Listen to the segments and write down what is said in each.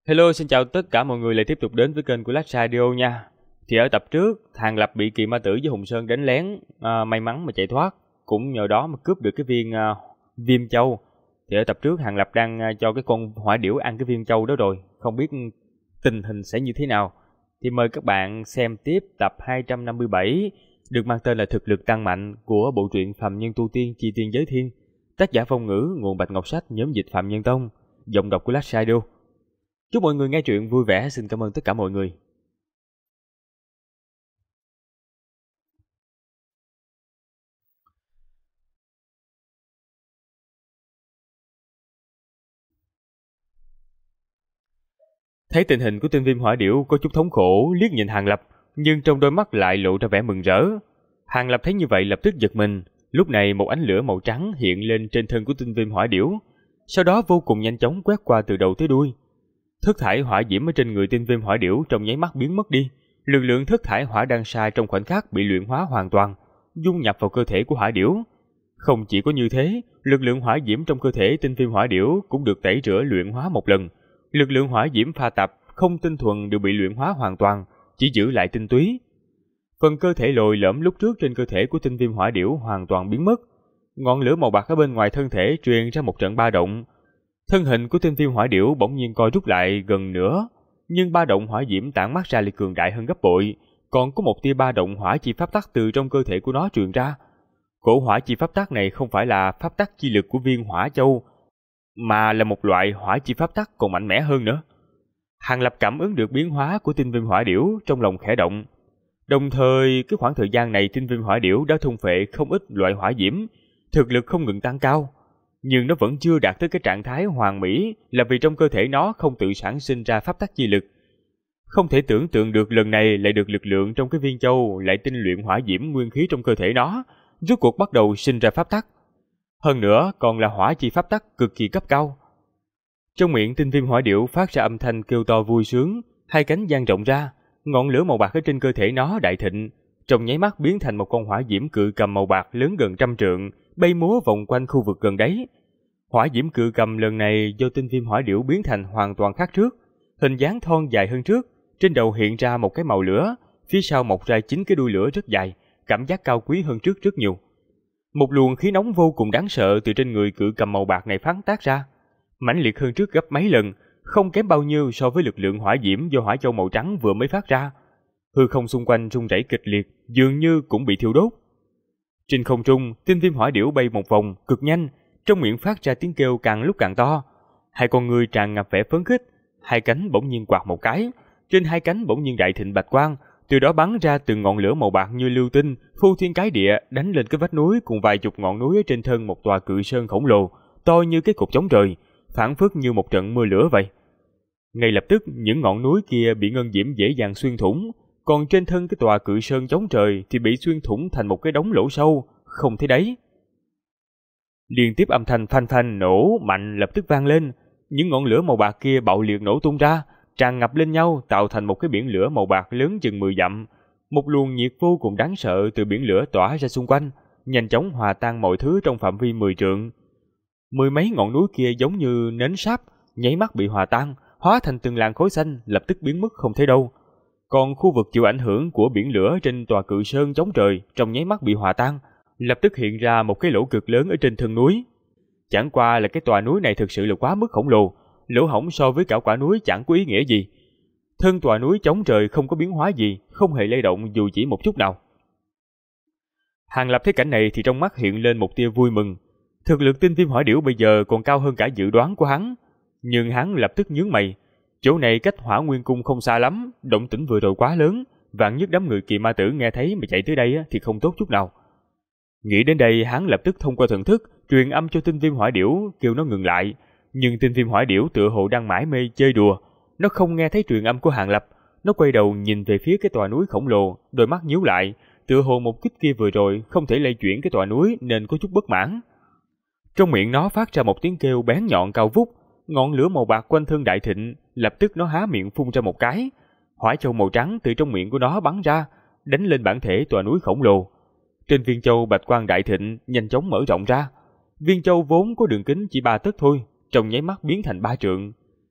Hello, xin chào tất cả mọi người lại tiếp tục đến với kênh của Lách Radio nha. Thì ở tập trước, Hàng Lập bị Kỳ Ma Tử với Hùng Sơn đánh lén, may mắn mà chạy thoát, cũng nhờ đó mà cướp được cái viên viêm châu. Thì ở tập trước Hàng Lập đang cho cái con hỏa điểu ăn cái viêm châu đó rồi, không biết tình hình sẽ như thế nào. Thì mời các bạn xem tiếp tập 257, được mang tên là Thực lực tăng mạnh của bộ truyện Phàm Nhân Tu Tiên Chi Tiên Giới Thiên. Tác giả Phong Ngữ, nguồn Bạch Ngọc Sách, nhóm dịch Phạm Nhân Tông, giọng đọc của Lách Radio. Chúc mọi người nghe truyện vui vẻ, xin cảm ơn tất cả mọi người. Thấy tình hình của tên viêm hỏa điểu có chút thống khổ, liếc nhìn Hàng Lập, nhưng trong đôi mắt lại lộ ra vẻ mừng rỡ. Hàng Lập thấy như vậy lập tức giật mình, lúc này một ánh lửa màu trắng hiện lên trên thân của tên viêm hỏa điểu, sau đó vô cùng nhanh chóng quét qua từ đầu tới đuôi. Thất thải hỏa diễm ở trên người tên viêm hỏa điểu trong nháy mắt biến mất đi, lực lượng thất thải hỏa đan sa trong khoảnh khắc bị luyện hóa hoàn toàn, dung nhập vào cơ thể của hỏa điểu. Không chỉ có như thế, lực lượng hỏa diễm trong cơ thể tên viêm hỏa điểu cũng được tẩy rửa luyện hóa một lần. Lực lượng hỏa diễm pha tạp không tinh thuần đều bị luyện hóa hoàn toàn, chỉ giữ lại tinh túy. Phần cơ thể lồi lõm lúc trước trên cơ thể của tên viêm hỏa điểu hoàn toàn biến mất. Ngọn lửa màu bạc ở bên ngoài thân thể truyền ra một trận ba động. Thân hình của tên viêm hỏa điểu bỗng nhiên co rút lại gần nửa, nhưng ba động hỏa diễm tản mát ra lại cường đại hơn gấp bội, còn có một tia ba động hỏa chi pháp tắc từ trong cơ thể của nó truyền ra. Cổ hỏa chi pháp tắc này không phải là pháp tắc chi lực của viên hỏa châu, mà là một loại hỏa chi pháp tắc còn mạnh mẽ hơn nữa. Hàng Lập cảm ứng được biến hóa của tinh viêm hỏa điểu, trong lòng khẽ động. Đồng thời, cái khoảng thời gian này tinh viêm hỏa điểu đã thôn phệ không ít loại hỏa diễm, thực lực không ngừng tăng cao. Nhưng nó vẫn chưa đạt tới cái trạng thái hoàn mỹ, là vì trong cơ thể nó không tự sản sinh ra pháp tắc chi lực. Không thể tưởng tượng được lần này lại được lực lượng trong cái viên châu lại tinh luyện hỏa diễm nguyên khí trong cơ thể nó, rốt cuộc bắt đầu sinh ra pháp tắc. Hơn nữa còn là hỏa chi pháp tắc cực kỳ cấp cao. Trong miệng tinh viêm hỏa điểu phát ra âm thanh kêu to vui sướng, hai cánh dang rộng ra, ngọn lửa màu bạc ở trên cơ thể nó đại thịnh, trong nháy mắt biến thành một con hỏa diễm cự cầm màu bạc lớn gần 100 trượng, bay múa vòng quanh khu vực gần đấy. Hỏa diễm cự cầm lần này do tinh viêm hỏa điểu biến thành hoàn toàn khác trước, hình dáng thon dài hơn trước, trên đầu hiện ra một cái màu lửa, phía sau mọc ra 9 cái đuôi lửa rất dài, cảm giác cao quý hơn trước rất nhiều. Một luồng khí nóng vô cùng đáng sợ từ trên người cự cầm màu bạc này phát tác ra, mãnh liệt hơn trước gấp mấy lần, không kém bao nhiêu so với lực lượng hỏa diễm do hỏa châu màu trắng vừa mới phát ra. Hư không xung quanh rung rẩy kịch liệt, dường như cũng bị thiêu đốt. Trên không trung, tinh viêm hỏa điểu bay một vòng cực nhanh, trong miệng phát ra tiếng kêu càng lúc càng to. Hai con người tràn ngập vẻ phấn khích, hai cánh bỗng nhiên quạt một cái, trên hai cánh bỗng nhiên đại thịnh bạch quang, từ đó bắn ra từng ngọn lửa màu bạc như lưu tinh, phô thiên cái địa, đánh lên cái vách núi cùng vài chục ngọn núi ở trên thân một tòa cự sơn khổng lồ, to như cái cột chống trời, phảng phất như một trận mưa lửa vậy. Ngay lập tức, những ngọn núi kia bị ngân diễm dễ dàng xuyên thủng, còn trên thân cái tòa cự sơn chống trời thì bị xuyên thủng thành một cái đống lỗ sâu, không thấy đáy. Liên tiếp âm thanh phanh phanh nổ mạnh lập tức vang lên, những ngọn lửa màu bạc kia bạo liệt nổ tung ra, tràn ngập lên nhau tạo thành một cái biển lửa màu bạc lớn chừng 10 dặm. Một luồng nhiệt vô cùng đáng sợ từ biển lửa tỏa ra xung quanh, nhanh chóng hòa tan mọi thứ trong phạm vi 10 trượng. Mười mấy ngọn núi kia giống như nến sáp, nháy mắt bị hòa tan, hóa thành từng làn khói xanh, lập tức biến mất không thấy đâu. Còn khu vực chịu ảnh hưởng của biển lửa trên tòa cự sơn chống trời trong nháy mắt bị hòa tan, lập tức hiện ra một cái lỗ cực lớn ở trên thân núi. Chẳng qua là cái tòa núi này thực sự là quá mức khổng lồ, lỗ hổng so với cả quả núi chẳng có ý nghĩa gì. Thân tòa núi chống trời không có biến hóa gì, không hề lay động dù chỉ một chút nào. Hàng Lập thấy cảnh này thì trong mắt hiện lên một tia vui mừng. Thực lực tinh viêm hỏa điểu bây giờ còn cao hơn cả dự đoán của hắn, nhưng hắn lập tức nhướng mày. Chỗ này cách Hỏa Nguyên Cung không xa lắm, động tĩnh vừa rồi quá lớn, vạn nhất đám người Kỳ Ma Tử nghe thấy mà chạy tới đây thì không tốt chút nào. Nghĩ đến đây, hắn lập tức thông qua thần thức truyền âm cho tinh viêm hỏa điểu kêu nó ngừng lại, nhưng tinh viêm hỏa điểu tựa hồ đang mải mê chơi đùa, nó không nghe thấy truyền âm của Hàng Lập. Nó quay đầu nhìn về phía cái tòa núi khổng lồ, đôi mắt nhíu lại, tựa hồ một kích kia vừa rồi không thể lay chuyển cái tòa núi nên có chút bất mãn. Trong miệng nó phát ra một tiếng kêu bén nhọn cao vút, ngọn lửa màu bạc quanh thân đại thịnh, lập tức nó há miệng phun ra một cái, hỏa châu màu trắng từ trong miệng của nó bắn ra, đánh lên bản thể tòa núi khổng lồ. Trên viên châu bạch quang đại thịnh nhanh chóng mở rộng ra. Viên châu vốn có đường kính chỉ 3 tấc thôi, trong nháy mắt biến thành 3 trượng.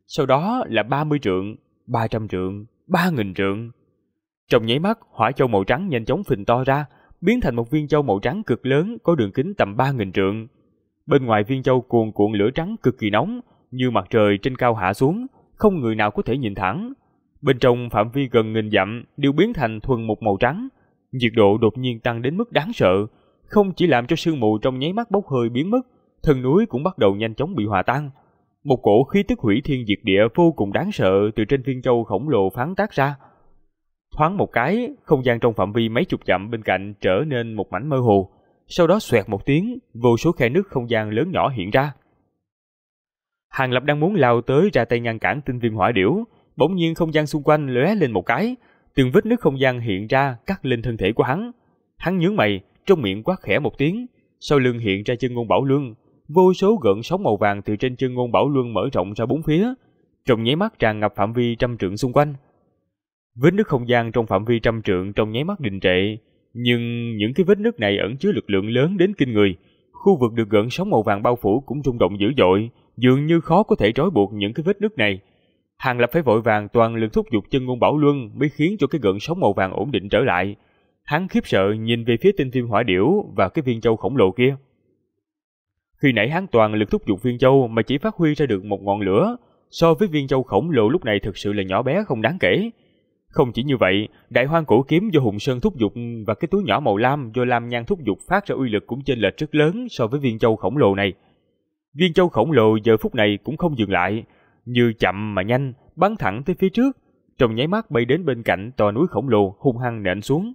sau đó là 30 trượng, 300 trượng, 3.000 trượng. Trong nháy mắt, hỏa châu màu trắng nhanh chóng phình to ra, biến thành một viên châu màu trắng cực lớn có đường kính tầm 3.000 trượng. Bên ngoài viên châu cuồn cuộn lửa trắng cực kỳ nóng, như mặt trời trên cao hạ xuống, không người nào có thể nhìn thẳng. Bên trong phạm vi gần 1000 dặm đều biến thành thuần một màu trắng. Nhiệt độ đột nhiên tăng đến mức đáng sợ, không chỉ làm cho sương mù trong nháy mắt bốc hơi biến mất, thân núi cũng bắt đầu nhanh chóng bị hòa tan. Một cổ khí tức hủy thiên diệt địa vô cùng đáng sợ từ trên viên châu khổng lồ phán tác ra. Thoáng một cái, không gian trong phạm vi mấy chục dặm bên cạnh trở nên một mảnh mơ hồ. Sau đó xoẹt một tiếng, vô số khe nứt không gian lớn nhỏ hiện ra. Hàng Lập đang muốn lao tới ra tay ngăn cản tinh viêm hỏa điểu, bỗng nhiên không gian xung quanh lóe lên một cái, từng vết nứt không gian hiện ra cắt lên thân thể của hắn. Hắn nhướng mày, trong miệng quát khẽ một tiếng, sau lưng hiện ra chân ngôn bảo luân, vô số gợn sóng màu vàng từ trên chân ngôn bảo luân mở rộng ra bốn phía, trong nháy mắt tràn ngập phạm vi 100 trượng xung quanh. Vết nứt không gian trong phạm vi 100 trượng trong nháy mắt đình trệ, nhưng những cái vết nứt này ẩn chứa lực lượng lớn đến kinh người. Khu vực được gợn sóng màu vàng bao phủ cũng rung động dữ dội, dường như khó có thể trói buộc những cái vết nứt này. Hàng Lập phải vội vàng toàn lực thúc giục chân ngôn bảo luân mới khiến cho cái gợn sóng màu vàng ổn định trở lại. Hắn khiếp sợ nhìn về phía tinh viêm hỏa điểu và cái viên châu khổng lồ kia. Khi nãy hắn toàn lực thúc giục viên châu mà chỉ phát huy ra được một ngọn lửa, so với viên châu khổng lồ lúc này thực sự là nhỏ bé không đáng kể. Không chỉ như vậy, đại hoang cổ kiếm do Hùng Sơn thúc giục và cái túi nhỏ màu lam do Lam Nhan thúc giục phát ra uy lực cũng chênh lệch rất lớn so với viên châu khổng lồ này. Viên châu khổng lồ giờ phút này cũng không dừng lại, như chậm mà nhanh, bắn thẳng tới phía trước, trong nháy mắt bay đến bên cạnh tòa núi khổng lồ hung hăng nện xuống.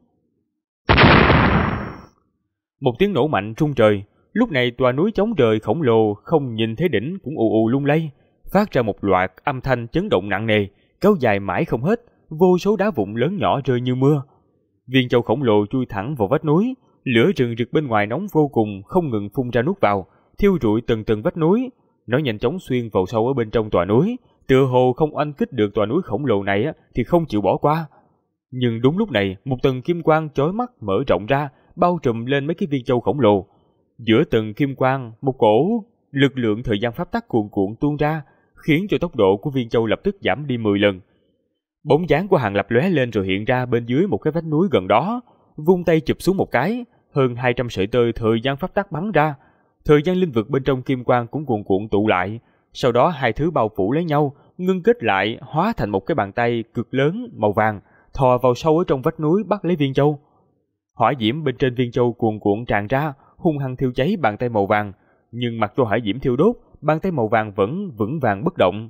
Một tiếng nổ mạnh rung trời, lúc này tòa núi chống trời khổng lồ không nhìn thấy đỉnh cũng ù ù lung lay, phát ra một loạt âm thanh chấn động nặng nề, kéo dài mãi không hết, vô số đá vụn lớn nhỏ rơi như mưa. Viên châu khổng lồ chui thẳng vào vách núi, lửa rừng rực bên ngoài nóng vô cùng không ngừng phun ra nuốt vào, thiêu rụi từng từng vách núi. Nó nhanh chóng xuyên vào sâu ở bên trong tòa núi, tựa hồ không oanh kích được tòa núi khổng lồ này thì không chịu bỏ qua. Nhưng đúng lúc này, một tầng kim quang chói mắt mở rộng ra, bao trùm lên mấy cái viên châu khổng lồ. Giữa tầng kim quang, một cổ lực lượng thời gian pháp tắc cuồn cuộn tuôn ra, khiến cho tốc độ của viên châu lập tức giảm đi 10 lần. Bóng dáng của Hàng Lập lóe lên rồi hiện ra bên dưới một cái vách núi gần đó, vung tay chụp xuống một cái, hơn 200 sợi tơ thời gian pháp tắc bắn ra. Thời gian linh vực bên trong kim quang cũng cuồn cuộn tụ lại, sau đó hai thứ bao phủ lấy nhau, ngưng kết lại hóa thành một cái bàn tay cực lớn màu vàng, thò vào sâu ở trong vách núi bắt lấy viên châu. Hỏa diễm bên trên viên châu cuồn cuộn tràn ra, hung hăng thiêu cháy bàn tay màu vàng, nhưng mặc cho hỏa diễm thiêu đốt, bàn tay màu vàng vẫn vững vàng bất động.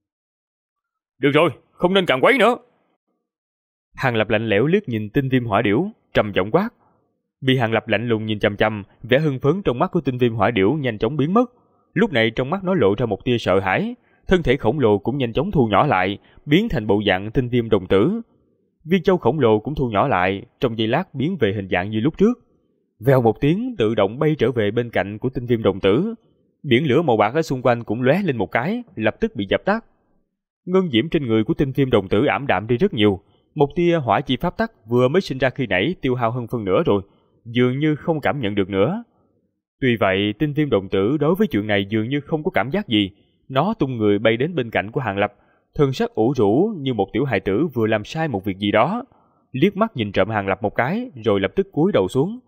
Được rồi, không nên càn quấy nữa. Hàng Lập lạnh lẽo liếc nhìn tinh viêm hỏa điểu, trầm giọng quát. Bị Hàng Lập lạnh lùng nhìn chằm chằm, vẻ hưng phấn trong mắt của tinh viêm hỏa điểu nhanh chóng biến mất. Lúc này trong mắt nó lộ ra một tia sợ hãi, thân thể khổng lồ cũng nhanh chóng thu nhỏ lại, biến thành bộ dạng tinh viêm đồng tử. Viên châu khổng lồ cũng thu nhỏ lại, trong giây lát biến về hình dạng như lúc trước. Vèo một tiếng tự động bay trở về bên cạnh của tinh viêm đồng tử. Biển lửa màu bạc ở xung quanh cũng lóe lên một cái, lập tức bị dập tắt. Ngân diễm trên người của tinh viêm đồng tử ảm đạm đi rất nhiều. Một tia hỏa chi pháp tắc vừa mới sinh ra khi nãy tiêu hao hơn phân nửa rồi, dường như không cảm nhận được nữa. Tuy vậy, tinh viêm đồng tử đối với chuyện này dường như không có cảm giác gì. Nó tung người bay đến bên cạnh của Hàng Lập, thân sắc ủ rũ như một tiểu hài tử vừa làm sai một việc gì đó, liếc mắt nhìn trộm Hàng Lập một cái, rồi lập tức cúi đầu xuống.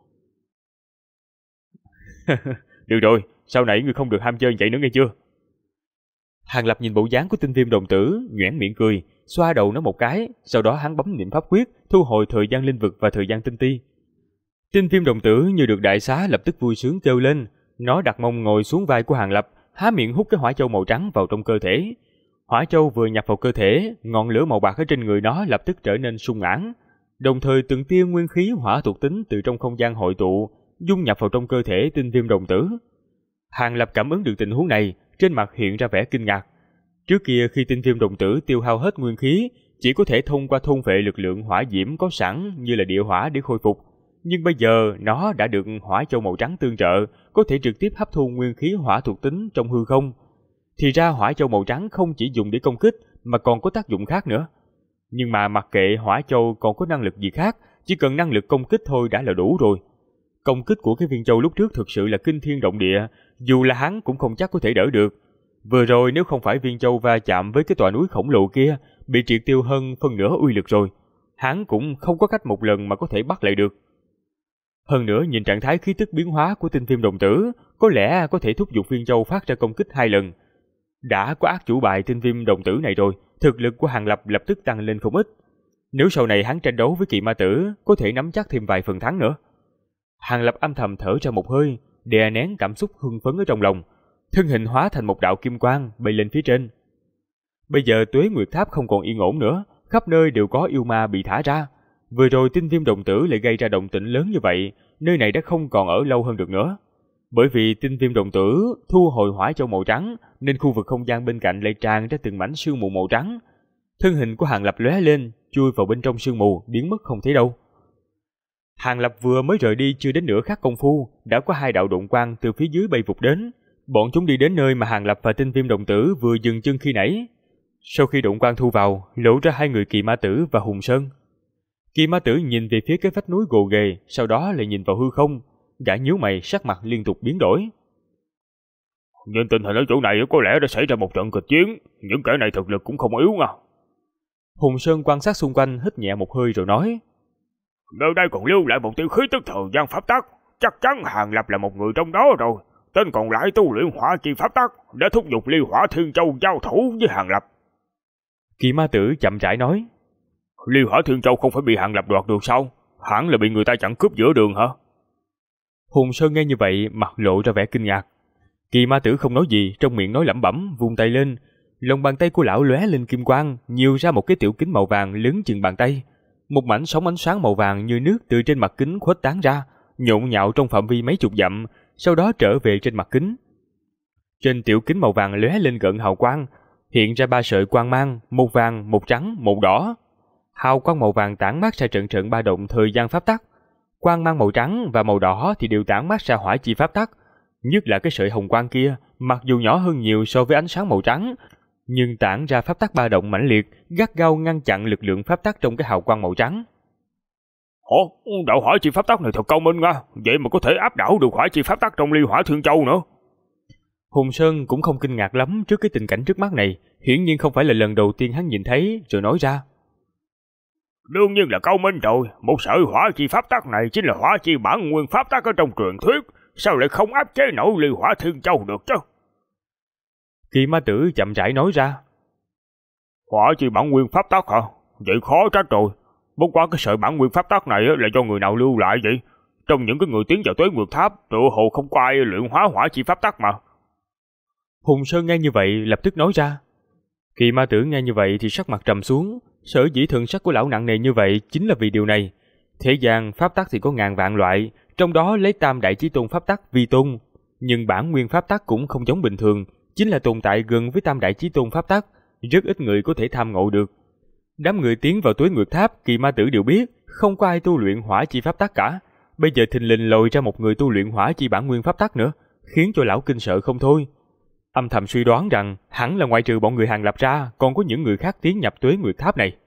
Được rồi, sau này ngươi không được ham chơi vậy nữa nghe chưa? Hàng Lập nhìn bộ dáng của tinh viêm đồng tử, nhoẻn miệng cười, xoa đầu nó một cái, sau đó hắn bấm niệm pháp quyết, thu hồi thời gian linh vực và thời gian tinh ti. Tinh viêm đồng tử như được đại xá lập tức vui sướng kêu lên, nó đặt mông ngồi xuống vai của Hàng Lập, há miệng hút cái hỏa châu màu trắng vào trong cơ thể. Hỏa châu vừa nhập vào cơ thể, ngọn lửa màu bạc ở trên người nó lập tức trở nên sung mãn, đồng thời từng tia nguyên khí hỏa thuộc tính từ trong không gian hội tụ, dung nhập vào trong cơ thể tinh viêm đồng tử. Hàng Lập cảm ứng được tình huống này, trên mặt hiện ra vẻ kinh ngạc. Trước kia khi tinh viêm đồng tử tiêu hao hết nguyên khí, chỉ có thể thông qua thôn phệ lực lượng hỏa diễm có sẵn như là địa hỏa để khôi phục. Nhưng bây giờ nó đã được hỏa châu màu trắng tương trợ, có thể trực tiếp hấp thu nguyên khí hỏa thuộc tính trong hư không. Thì ra hỏa châu màu trắng không chỉ dùng để công kích mà còn có tác dụng khác nữa. Nhưng mà mặc kệ hỏa châu còn có năng lực gì khác, chỉ cần năng lực công kích thôi đã là đủ rồi. Công kích của cái viên châu lúc trước thực sự là kinh thiên động địa, dù là hắn cũng không chắc có thể đỡ được. Vừa rồi nếu không phải Viên Châu va chạm với cái tòa núi khổng lồ kia, bị triệt tiêu hơn phân nửa uy lực rồi, hắn cũng không có cách một lần mà có thể bắt lại được. Hơn nữa nhìn trạng thái khí tức biến hóa của tinh viêm đồng tử, có lẽ có thể thúc giục Viên Châu phát ra công kích 2 lần. Đã có ác chủ bài tinh viêm đồng tử này rồi, thực lực của Hàng Lập lập tức tăng lên không ít. Nếu sau này hắn tranh đấu với Kỳ Ma Tử, có thể nắm chắc thêm vài phần thắng nữa. Hàng Lập âm thầm thở ra một hơi, đè nén cảm xúc hưng phấn ở trong lòng, thân hình hóa thành một đạo kim quang bay lên phía trên. Bây giờ Tuế Nguyệt Tháp không còn yên ổn nữa, khắp nơi đều có yêu ma bị thả ra. Vừa rồi tinh viêm đồng tử lại gây ra động tĩnh lớn như vậy, nơi này đã không còn ở lâu hơn được nữa. Bởi vì tinh viêm đồng tử thu hồi hỏa châu màu trắng, nên khu vực không gian bên cạnh lại tràn ra từng mảnh sương mù màu trắng. Thân hình của Hàng Lập lóe lên, chui vào bên trong sương mù, biến mất không thấy đâu. Hàng Lập vừa mới rời đi chưa đến nửa khắc công phu, đã có 2 đạo độn quang từ phía dưới bay vụt đến. Bọn chúng đi đến nơi mà Hàng Lập và tinh viêm đồng tử vừa dừng chân khi nãy. Sau khi độn quang thu vào, lộ ra 2 người Kỳ Ma Tử và Hùng Sơn. Kỳ Ma Tử nhìn về phía cái vách núi gồ ghề, sau đó lại nhìn vào hư không. Gã nhíu mày, sắc mặt liên tục biến đổi. Nhìn tình hình ở chỗ này có lẽ đã xảy ra một trận kịch chiến, những kẻ này thực lực cũng không yếu nha. Hùng Sơn quan sát xung quanh, hít nhẹ một hơi rồi nói. Nơi đây còn lưu lại một tia khí tức thời gian pháp tắc, chắc chắn Hàng Lập là một người trong đó rồi. Tên còn lại tu luyện hỏa chi pháp tắc, đã thúc giục Ly Hỏa Thiên Châu giao thủ với Hàng Lập. Kỳ Ma Tử chậm rãi nói. Ly Hỏa Thiên Châu không phải bị Hàng Lập đoạt được sao? Hẳn là bị người ta chặn cướp giữa đường hả? Hùng Sơn nghe như vậy, mặt lộ ra vẻ kinh ngạc. Kỳ Ma Tử không nói gì, trong miệng nói lẩm bẩm, vung tay lên. Lòng bàn tay của lão lóe lên kim quang, nhiều ra một cái tiểu kính màu vàng lớn chừng bàn tay. Một mảnh sóng ánh sáng màu vàng như nước từ trên mặt kính khuếch tán ra, nhộn nhạo trong phạm vi mấy chục dặm, sau đó trở về trên mặt kính. Trên tiểu kính màu vàng lóe lên gợn hào quang, hiện ra 3 sợi quang mang, một vàng, một trắng, một đỏ. Hào quang màu vàng tản mát ra trận trận ba động thời gian pháp tắc. Quang mang màu trắng và màu đỏ thì đều tản mát ra hỏa chi pháp tắc. Nhất là cái sợi hồng quang kia, mặc dù nhỏ hơn nhiều so với ánh sáng màu trắng, nhưng tản ra pháp tắc ba động mãnh liệt, gắt gao ngăn chặn lực lượng pháp tắc trong cái hào quang màu trắng. Ồ, đạo hỏa chi pháp tắc này thật cao minh nha, vậy mà có thể áp đảo được hỏa chi pháp tắc trong Ly Hỏa Thiên Châu nữa. Hùng Sơn cũng không kinh ngạc lắm trước cái tình cảnh trước mắt này, hiển nhiên không phải là lần đầu tiên hắn nhìn thấy, rồi nói ra. Đương nhiên là cao minh rồi, một sợi hỏa chi pháp tắc này chính là hỏa chi bản nguyên pháp tắc ở trong truyền thuyết, sao lại không áp chế nổi Ly Hỏa Thiên Châu được chứ? Kỳ Ma Tử chậm rãi nói ra. Hỏa chi bản nguyên pháp tắc hả? Vậy khó trách rồi. Bất quá cái sợi bản nguyên pháp tắc này là do người nào lưu lại vậy? Trong những cái người tiến vào Tuế Nguyệt Tháp, tựa hồ không có ai luyện hóa hỏa chi pháp tắc mà. Hùng Sơn nghe như vậy lập tức nói ra. Kỳ Ma Tử nghe như vậy thì sắc mặt trầm xuống, sở dĩ thần sắc của lão nặng nề như vậy chính là vì điều này. Thế gian pháp tắc thì có ngàn vạn loại, trong đó lấy Tam Đại Chí Tôn pháp tắc vi tôn, nhưng bản nguyên pháp tắc cũng không giống bình thường, chính là tồn tại gần với Tam Đại Chí Tôn pháp tắc, rất ít người có thể tham ngộ được. Đám người tiến vào Tuế Nguyệt Tháp, Kỳ Ma Tử đều biết, không có ai tu luyện hỏa chi pháp tắc cả. Bây giờ thình lình lôi ra một người tu luyện hỏa chi bản nguyên pháp tắc nữa, khiến cho lão kinh sợ không thôi. Âm thầm suy đoán rằng hẳn là ngoại trừ bọn người Hàng Lập ra, còn có những người khác tiến nhập Tuế Nguyệt Tháp này.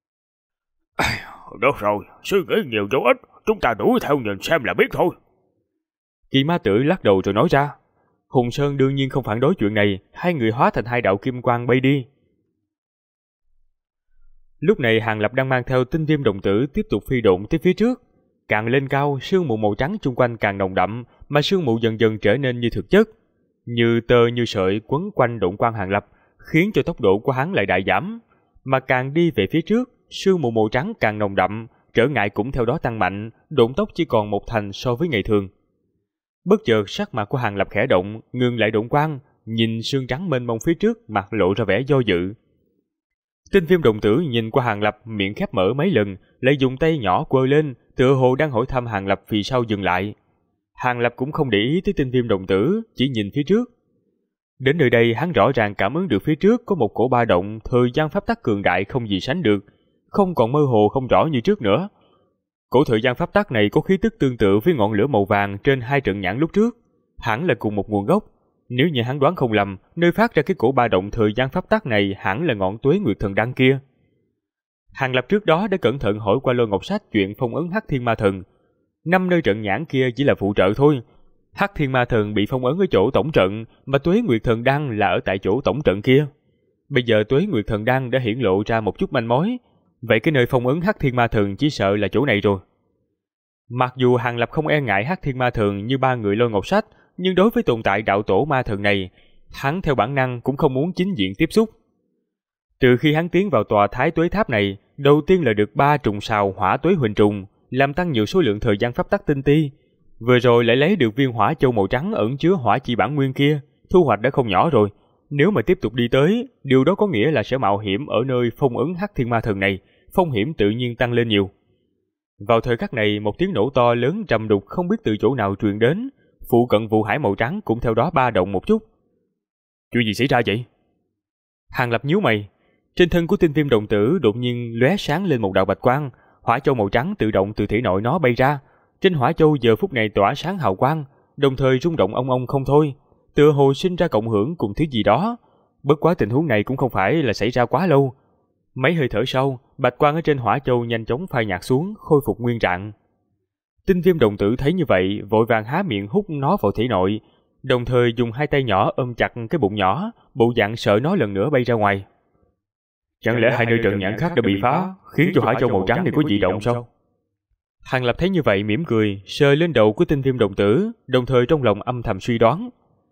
Được rồi, suy nghĩ nhiều vô ích, chúng ta đuổi theo nhìn xem là biết thôi. Kỳ Ma Tử lắc đầu rồi nói ra. Hùng Sơn đương nhiên không phản đối chuyện này, 2 người hóa thành 2 đạo kim quang bay đi. Lúc này Hàng Lập đang mang theo tinh viêm đồng tử tiếp tục phi độn tới phía trước. Càng lên cao, sương mù màu trắng chung quanh càng nồng đậm, mà sương mù dần dần trở nên như thực chất, như tơ như sợi quấn quanh độn quang Hàng Lập, khiến cho tốc độ của hắn lại đại giảm. Mà càng đi về phía trước, sương mù màu trắng càng nồng đậm, trở ngại cũng theo đó tăng mạnh, độn tốc chỉ còn 1 thành so với ngày thường. Bất chợt sắc mặt của Hàng Lập khẽ động, ngừng lại độn quang, nhìn sương trắng mênh mông phía trước, mặt lộ ra vẻ do dự. Tinh viêm đồng tử nhìn qua Hàng Lập, miệng khép mở mấy lần, lại dùng tay nhỏ quơ lên, tựa hồ đang hỏi thăm Hàng Lập vì sao dừng lại. Hàng Lập cũng không để ý tới tinh viêm đồng tử, chỉ nhìn phía trước. Đến nơi đây hắn rõ ràng cảm ứng được phía trước có một cổ ba động thời gian pháp tắc cường đại không gì sánh được, không còn mơ hồ không rõ như trước nữa. Cổ thời gian pháp tắc này có khí tức tương tự với ngọn lửa màu vàng trên 2 trận nhãn lúc trước, hẳn là cùng một nguồn gốc. Nếu như hắn đoán không lầm, nơi phát ra cái cổ ba động thời gian pháp tắc này hẳn là ngọn Tuế Nguyệt Thần Đăng kia. Hàng Lập trước đó đã cẩn thận hỏi qua Lôi Ngọc Sách chuyện phong ấn Hắc Thiên Ma Thần. 5 nơi trận nhãn kia chỉ là phụ trợ thôi. Hắc Thiên Ma Thần bị phong ấn ở chỗ tổng trận, mà Tuế Nguyệt Thần Đăng là ở tại chỗ tổng trận kia. Bây giờ Tuế Nguyệt Thần Đăng đã hiển lộ ra một chút manh mối, vậy cái nơi phong ấn Hắc Thiên Ma Thần chỉ sợ là chỗ này rồi. Mặc dù Hàng Lập không e ngại Hắc Thiên Ma Thần như ba người Lôi Ngọc Sách, nhưng đối với tồn tại đạo tổ ma thần này, hắn theo bản năng cũng không muốn chính diện tiếp xúc. Từ khi hắn tiến vào tòa Thái Tuế Tháp này, đầu tiên là được 3 trùng sào hỏa tuế huỳnh trùng, làm tăng nhiều số lượng thời gian pháp tắc tinh ti. Vừa rồi lại lấy được viên hỏa châu màu trắng ẩn chứa hỏa chi bản nguyên kia, thu hoạch đã không nhỏ rồi. Nếu mà tiếp tục đi tới, điều đó có nghĩa là sẽ mạo hiểm ở nơi phong ấn Hắc Thiên Ma Thần này, phong hiểm tự nhiên tăng lên nhiều. Vào thời khắc này, một tiếng nổ to lớn trầm đục không biết từ chỗ nào truyền đến, phụ cận vụ hải màu trắng cũng theo đó ba động một chút. Chuyện gì xảy ra vậy? Hàng Lập nhíu mày, trên thân của Tinh Viêm đồng tử đột nhiên lóe sáng lên một đạo bạch quang, hỏa châu màu trắng tự động từ thể nội nó bay ra. Trên hỏa châu giờ phút này tỏa sáng hào quang, đồng thời rung động ong ong không thôi, tựa hồ sinh ra cộng hưởng cùng thứ gì đó. Bất quá tình huống này cũng không phải là xảy ra quá lâu. Mấy hơi thở sau, bạch quang ở trên hỏa châu nhanh chóng phai nhạt xuống, khôi phục nguyên trạng. Tinh Viêm đồng tử thấy như vậy, vội vàng há miệng hút nó vào thể nội, đồng thời dùng hai tay nhỏ ôm chặt cái bụng nhỏ, bộ dạng sợ nó lần nữa bay ra ngoài. Chẳng lẽ hai nơi trận nhãn khác đã bị phá, khiến cho hỏa châu màu trắng này có dị động sao? Hàng Lập thấy như vậy mỉm cười, sờ lên đầu của Tinh Viêm đồng tử, đồng thời trong lòng âm thầm suy đoán.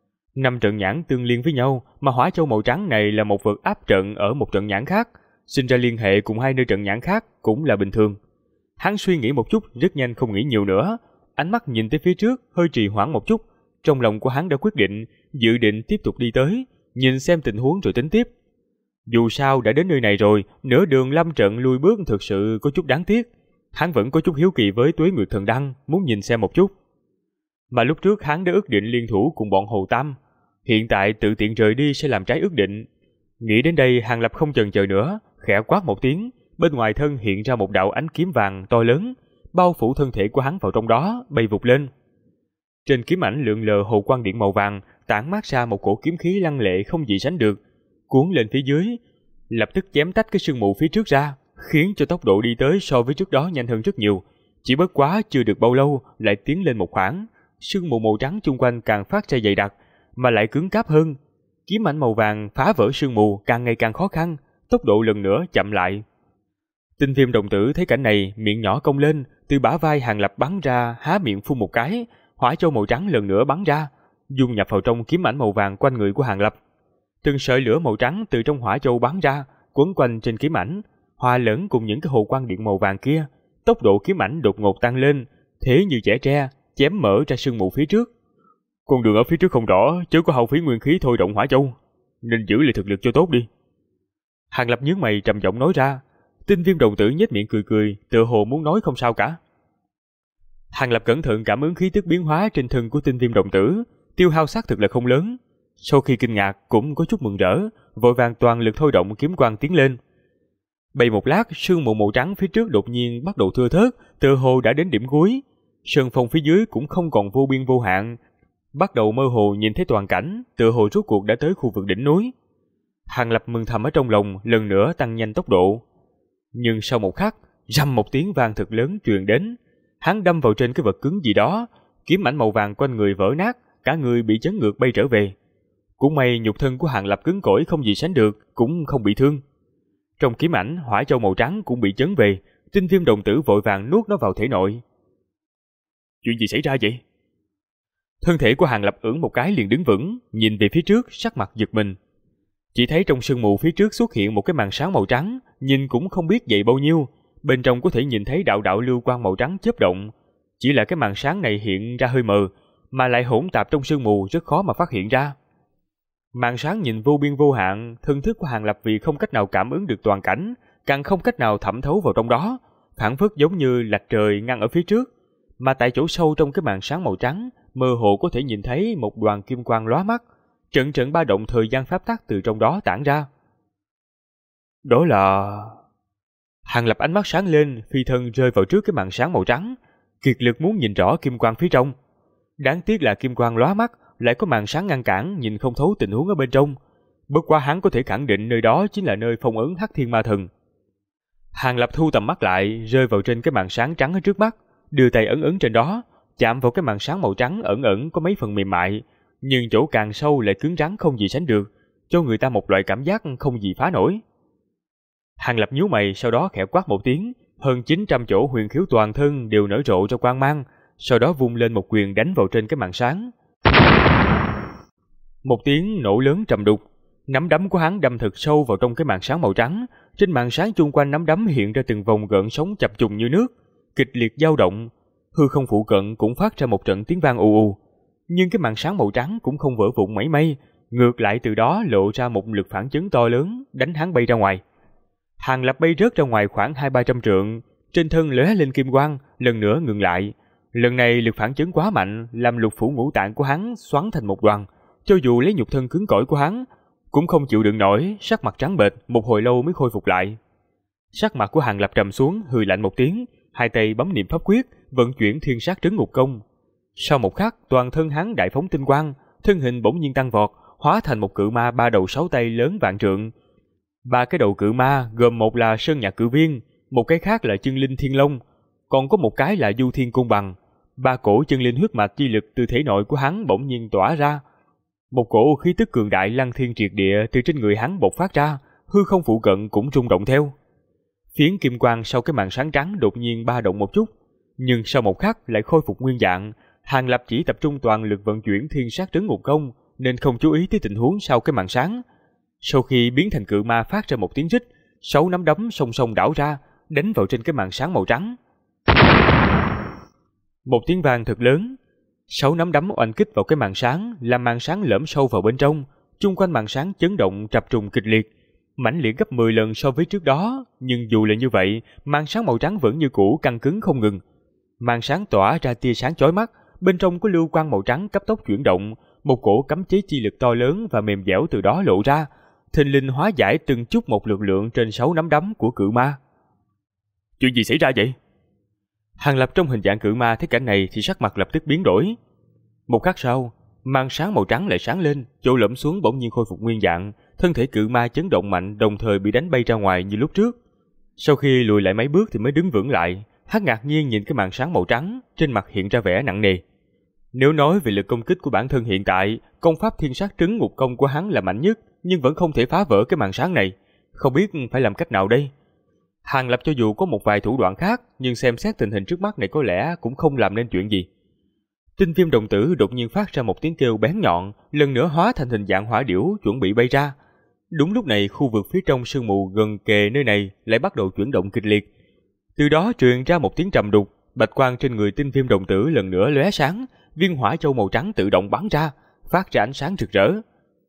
5 trận nhãn tương liên với nhau, mà hỏa châu màu trắng này là một vật áp trận ở một trận nhãn khác, sinh ra liên hệ cùng hai nơi trận nhãn khác cũng là bình thường. Hắn suy nghĩ một chút, rất nhanh không nghĩ nhiều nữa, ánh mắt nhìn tới phía trước, hơi trì hoãn một chút, trong lòng của hắn đã quyết định, dự định tiếp tục đi tới, nhìn xem tình huống rồi tính tiếp. Dù sao đã đến nơi này rồi, nửa đường lâm trận lui bước thực sự có chút đáng tiếc. Hắn vẫn có chút hiếu kỳ với Tuế Nguyệt Thần Đăng, muốn nhìn xem một chút. Mà lúc trước hắn đã ước định liên thủ cùng bọn Hồ Tam, hiện tại tự tiện rời đi sẽ làm trái ước định. Nghĩ đến đây, Hàng Lập không chần chờ nữa, khẽ quát một tiếng, bên ngoài thân hiện ra một đạo ánh kiếm vàng to lớn, bao phủ thân thể của hắn vào trong đó, bay vụt lên. Trên kiếm ảnh lượn lờ hồ quang điện màu vàng, tản mát ra một cổ kiếm khí lăng lệ không gì sánh được, cuốn lên phía dưới, lập tức chém tách cái sương mù phía trước ra, khiến cho tốc độ đi tới so với trước đó nhanh hơn rất nhiều. Chỉ bất quá chưa được bao lâu lại tiến lên một khoảng, sương mù màu trắng chung quanh càng phát ra dày đặc, mà lại cứng cáp hơn. Kiếm ảnh màu vàng phá vỡ sương mù càng ngày càng khó khăn, tốc độ lần nữa chậm lại. Tinh Viêm đồng tử thấy cảnh này, miệng nhỏ cong lên, từ bả vai Hàng Lập bắn ra, há miệng phun một cái, hỏa châu màu trắng lần nữa bắn ra, dung nhập vào trong kiếm ảnh màu vàng quanh người của Hàng Lập. Từng sợi lửa màu trắng từ trong hỏa châu bắn ra, quấn quanh trên kiếm ảnh, hòa lẫn cùng những cái hồ quang điện màu vàng kia, tốc độ kiếm ảnh đột ngột tăng lên, thế như chẻ tre, chém mở ra sương mù phía trước. Con đường ở phía trước không rõ, chớ có hao phí nguyên khí thôi động hỏa châu, nên giữ lại thực lực cho tốt đi. Hàng Lập nhướng mày trầm giọng nói ra. Tinh Viêm đồng tử nhếch miệng cười cười, tựa hồ muốn nói không sao cả. Hàng Lập cẩn thận cảm ứng khí tức biến hóa trên thân của Tinh Viêm đồng tử, tiêu hao xác thực là không lớn. Sau khi kinh ngạc cũng có chút mừng rỡ, vội vàng toàn lực thôi động kiếm quang tiến lên. Bay một lát, sương mù màu trắng phía trước đột nhiên bắt đầu thưa thớt, tựa hồ đã đến điểm cuối. Sơn phong phía dưới cũng không còn vô biên vô hạn, bắt đầu mơ hồ nhìn thấy toàn cảnh, tựa hồ rốt cuộc đã tới khu vực đỉnh núi. Hàng Lập mừng thầm ở trong lòng, lần nữa tăng nhanh tốc độ. Nhưng sau một khắc, rầm một tiếng vang thật lớn truyền đến, hắn đâm vào trên cái vật cứng gì đó, kiếm ảnh màu vàng quanh người vỡ nát, cả người bị chấn ngược bay trở về. Cũng may nhục thân của Hàng Lập cứng cỏi không gì sánh được, cũng không bị thương. Trong kiếm ảnh, hỏa châu màu trắng cũng bị chấn về, Tinh Viêm đồng tử vội vàng nuốt nó vào thể nội. Chuyện gì xảy ra vậy? Thân thể của Hàng Lập ưỡn một cái liền đứng vững, nhìn về phía trước, sắc mặt giật mình. Chỉ thấy trong sương mù phía trước xuất hiện một cái màn sáng màu trắng, nhìn cũng không biết dày bao nhiêu, bên trong có thể nhìn thấy đạo đạo lưu quang màu trắng chớp động. Chỉ là cái màn sáng này hiện ra hơi mờ, mà lại hỗn tạp trong sương mù rất khó mà phát hiện ra. Màn sáng nhìn vô biên vô hạn, thân thức của Hàng Lập vì không cách nào cảm ứng được toàn cảnh, càng không cách nào thẩm thấu vào trong đó, phảng phất giống như lạch trời ngăn ở phía trước, mà tại chỗ sâu trong cái màn sáng màu trắng, mơ hồ có thể nhìn thấy một đoàn kim quang lóa mắt, trận trận ba động thời gian pháp tắc từ trong đó tản ra. Đó là... Hàng Lập ánh mắt sáng lên, phi thân rơi vào trước cái màn sáng màu trắng, kiệt lực muốn nhìn rõ kim quang phía trong. Đáng tiếc là kim quang lóa mắt, lại có màn sáng ngăn cản, nhìn không thấu tình huống ở bên trong. Bất quá hắn có thể khẳng định nơi đó chính là nơi phong ấn Hắc Thiên Ma Thần. Hàng Lập thu tầm mắt lại, rơi vào trên cái màn sáng trắng ở trước mắt, đưa tay ấn ấn trên đó, chạm vào cái màn sáng màu trắng ẩn ẩn có mấy phần mềm mại, nhưng chỗ càng sâu lại cứng rắn không gì sánh được, cho người ta một loại cảm giác không gì phá nổi. Hàng Lập nhíu mày, sau đó khẽ quát một tiếng, hơn 900 chỗ huyền khiếu toàn thân đều nở rộ ra quang mang, sau đó vung lên một quyền đánh vào trên cái màn sáng. Một tiếng nổ lớn trầm đục, nắm đấm của hắn đâm thật sâu vào trong cái màn sáng màu trắng. Trên màn sáng chung quanh nắm đấm hiện ra từng vòng gợn sóng chập trùng như nước, kịch liệt dao động. Hư không phụ cận cũng phát ra một trận tiếng vang ù ù, nhưng cái màn sáng màu trắng cũng không vỡ vụn mảy may, ngược lại từ đó lộ ra một lực phản chấn to lớn, đánh hắn bay ra ngoài. Hàng Lập bay rớt ra ngoài khoảng 200-300 trượng, trên thân lóe lên kim quang, lần nữa ngừng lại. Lần này lực phản chấn quá mạnh, làm lục phủ ngũ tạng của hắn xoắn thành một đoàn, cho dù lấy nhục thân cứng cỏi của hắn cũng không chịu đựng nổi, sắc mặt trắng bệch, một hồi lâu mới khôi phục lại. Sắc mặt của Hàng Lập trầm xuống, hừ lạnh một tiếng, hai tay bấm niệm pháp quyết, vận chuyển thiên sát trấn ngục công. Sau một khắc, toàn thân hắn đại phóng tinh quang, thân hình bỗng nhiên tăng vọt, hóa thành một cự ma 3 đầu 6 tay lớn vạn trượng. 3 cái đầu cự ma gồm một là Sơn Nhạc Cự Viên, một cái khác là Chân Linh Thiên Long, còn có một cái là Du Thiên Côn Bằng. 3 cổ chân linh huyết mạch chi lực từ thể nội của hắn bỗng nhiên tỏa ra. Một cổ khí tức cường đại lăng thiên triệt địa từ trên người hắn bộc phát ra, hư không phụ cận cũng rung động theo. Phiến kim quang sau cái màn sáng trắng đột nhiên ba động một chút, nhưng sau một khắc lại khôi phục nguyên dạng. Hàng Lập chỉ tập trung toàn lực vận chuyển thiên sát trấn ngục công, nên không chú ý tới tình huống sau cái màn sáng. Sau khi biến thành cự ma phát ra một tiếng rít, 6 nắm đấm song song đảo ra, đánh vào trên cái màn sáng màu trắng. Một tiếng vang thật lớn, 6 nắm đấm oanh kích vào cái màn sáng, làm màn sáng lõm sâu vào bên trong, chung quanh màn sáng chấn động trập trùng kịch liệt, mãnh liệt gấp 10 lần so với trước đó. Nhưng dù là như vậy, màn sáng màu trắng vẫn như cũ căng cứng không ngừng. Màn sáng tỏa ra tia sáng chói mắt, bên trong có lưu quang màu trắng cấp tốc chuyển động, một cổ cấm chế chi lực to lớn và mềm dẻo từ đó lộ ra, thình lình hóa giải từng chút một lực lượng trên 6 nắm đấm của cự ma. Chuyện gì xảy ra vậy? Hàng Lập trong hình dạng cự ma thấy cảnh này thì sắc mặt lập tức biến đổi. Một khắc sau, màn sáng màu trắng lại sáng lên, chỗ lõm xuống bỗng nhiên khôi phục nguyên dạng, thân thể cự ma chấn động mạnh, đồng thời bị đánh bay ra ngoài như lúc trước. Sau khi lùi lại mấy bước thì mới đứng vững lại, hắn ngạc nhiên nhìn cái màn sáng màu trắng, trên mặt hiện ra vẻ nặng nề. Nếu nói về lực công kích của bản thân hiện tại, công pháp thiên sát trấn ngục công của hắn là mạnh nhất, nhưng vẫn không thể phá vỡ cái màn sáng này. Không biết phải làm cách nào đây? Hàng Lập cho dù có một vài thủ đoạn khác, nhưng xem xét tình hình trước mắt này có lẽ cũng không làm nên chuyện gì. Tinh viêm đồng tử đột nhiên phát ra một tiếng kêu bén nhọn, lần nữa hóa thành hình dạng hỏa điểu chuẩn bị bay ra. Đúng lúc này, khu vực phía trong sương mù gần kề nơi này lại bắt đầu chuyển động kịch liệt. Từ đó truyền ra một tiếng trầm đục, bạch quang trên người tinh viêm đồng tử lần nữa lóe sáng, viên hỏa châu màu trắng tự động bắn ra, phát ra ánh sáng rực rỡ.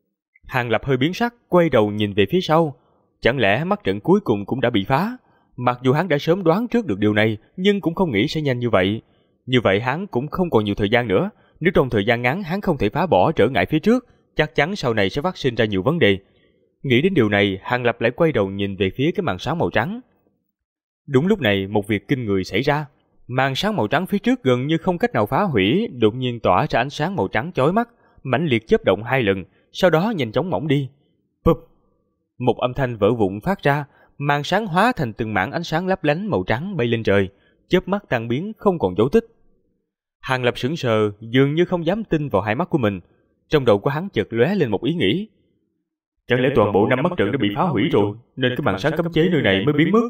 Hàng Lập hơi biến sắc, quay đầu nhìn về phía sau. Chẳng lẽ mắt trận cuối cùng cũng đã bị phá? Mặc dù hắn đã sớm đoán trước được điều này, nhưng cũng không nghĩ sẽ nhanh như vậy. Như vậy hắn cũng không còn nhiều thời gian nữa. Nếu trong thời gian ngắn hắn không thể phá bỏ trở ngại phía trước, chắc chắn sau này sẽ phát sinh ra nhiều vấn đề. Nghĩ đến điều này, Hàng Lập lại quay đầu nhìn về phía cái màn sáng màu trắng. Đúng lúc này, một việc kinh người xảy ra. Màn sáng màu trắng phía trước gần như không cách nào phá hủy, đột nhiên tỏa ra ánh sáng màu trắng chói mắt, mãnh liệt chớp động 2 lần, sau đó nhanh chóng mỏng đi. Pụp! Một âm thanh vỡ vụn phát ra, màn sáng hóa thành từng mảng ánh sáng lấp lánh màu trắng bay lên trời, chớp mắt tan biến không còn dấu tích. Hàng Lập sững sờ, dường như không dám tin vào hai mắt của mình. Trong đầu của hắn chợt lóe lên một ý nghĩ. Chẳng lẽ toàn bộ 5 mắt trận đã bị phá hủy rồi, nên cái màn sáng cấm chế nơi này mới biến mất?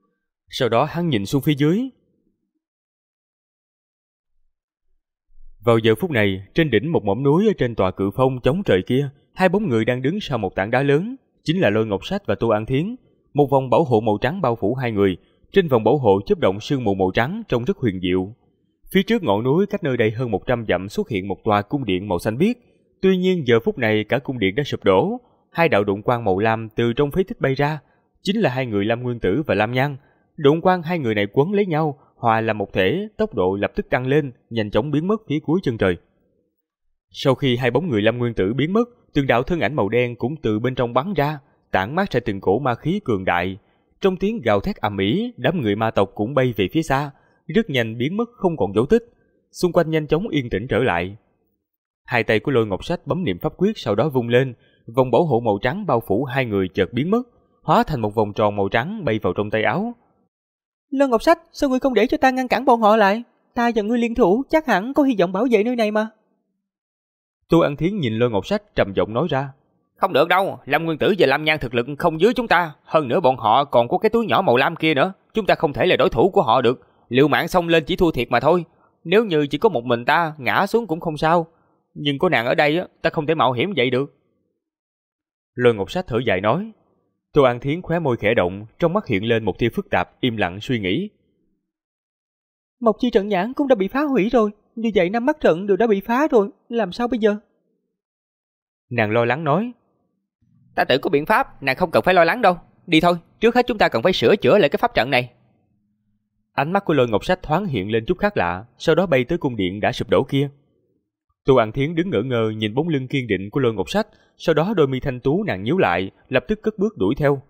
Sau đó hắn nhìn xuống phía dưới. Vào giờ phút này, trên đỉnh một mỏm núi ở trên tòa cự phong chống trời kia, hai bóng người đang đứng sau một tảng đá lớn, chính là Lôi Ngọc Sách và Tô An Thiến. Một vòng bảo hộ màu trắng bao phủ hai người, trên vòng bảo hộ chớp động sương mù màu trắng trông rất huyền diệu. Phía trước ngọn núi cách nơi đây hơn 100 dặm xuất hiện một tòa cung điện màu xanh biếc. Tuy nhiên giờ phút này cả cung điện đã sụp đổ, hai đạo độn quang màu lam từ trong phế tích bay ra, chính là hai người Lam Nguyên Tử và Lam Nhan. Độn quang hai người này quấn lấy nhau, hòa làm một thể, tốc độ lập tức tăng lên, nhanh chóng biến mất phía cuối chân trời. Sau khi hai bóng người Lam Nguyên Tử biến mất, từng đạo thân ảnh màu đen cũng từ bên trong bắn ra, tản mát ra từng cổ ma khí cường đại. Trong tiếng gào thét ầm ĩ, đám người ma tộc cũng bay về phía xa, rất nhanh biến mất không còn dấu tích. Xung quanh nhanh chóng yên tĩnh trở lại. Hai tay của Lôi Ngọc Sách bấm niệm pháp quyết, sau đó vung lên, vòng bảo hộ màu trắng bao phủ hai người chợt biến mất, hóa thành một vòng tròn màu trắng bay vào trong tay áo. Lôi Ngọc Sách, sao ngươi không để cho ta ngăn cản bọn họ lại? Ta và ngươi liên thủ chắc hẳn có hy vọng bảo vệ nơi này mà. Tô An Thiến nhìn Lôi Ngọc Sách trầm giọng nói ra. Không được đâu, Lâm Nguyên Tử và Lâm Nhan thực lực không dưới chúng ta. Hơn nữa bọn họ còn có cái túi nhỏ màu lam kia nữa. Chúng ta không thể là đối thủ của họ được. Liều mạng xông lên chỉ thua thiệt mà thôi. Nếu như chỉ có một mình ta, ngã xuống cũng không sao. Nhưng có nàng ở đây, ta không thể mạo hiểm vậy được. Lôi Ngọc Sách thở dài nói. Tô An Thiến khóe môi khẽ động, trong mắt hiện lên một tia phức tạp, im lặng suy nghĩ. Mộc Chi trận nhãn cũng đã bị phá hủy rồi. Như vậy 5 mắt trận đều đã bị phá rồi. Làm sao bây giờ? Nàng lo lắng nói. Ta tự có biện pháp, nàng không cần phải lo lắng đâu. Đi thôi, trước hết chúng ta cần phải sửa chữa lại cái pháp trận này. Ánh mắt của Lôi Ngọc Sách thoáng hiện lên chút khác lạ, sau đó bay tới cung điện đã sụp đổ kia. Tô An Thiến đứng ngỡ ngơ nhìn bóng lưng kiên định của Lôi Ngọc Sách, sau đó đôi mi thanh tú nàng nhíu lại, lập tức cất bước đuổi theo.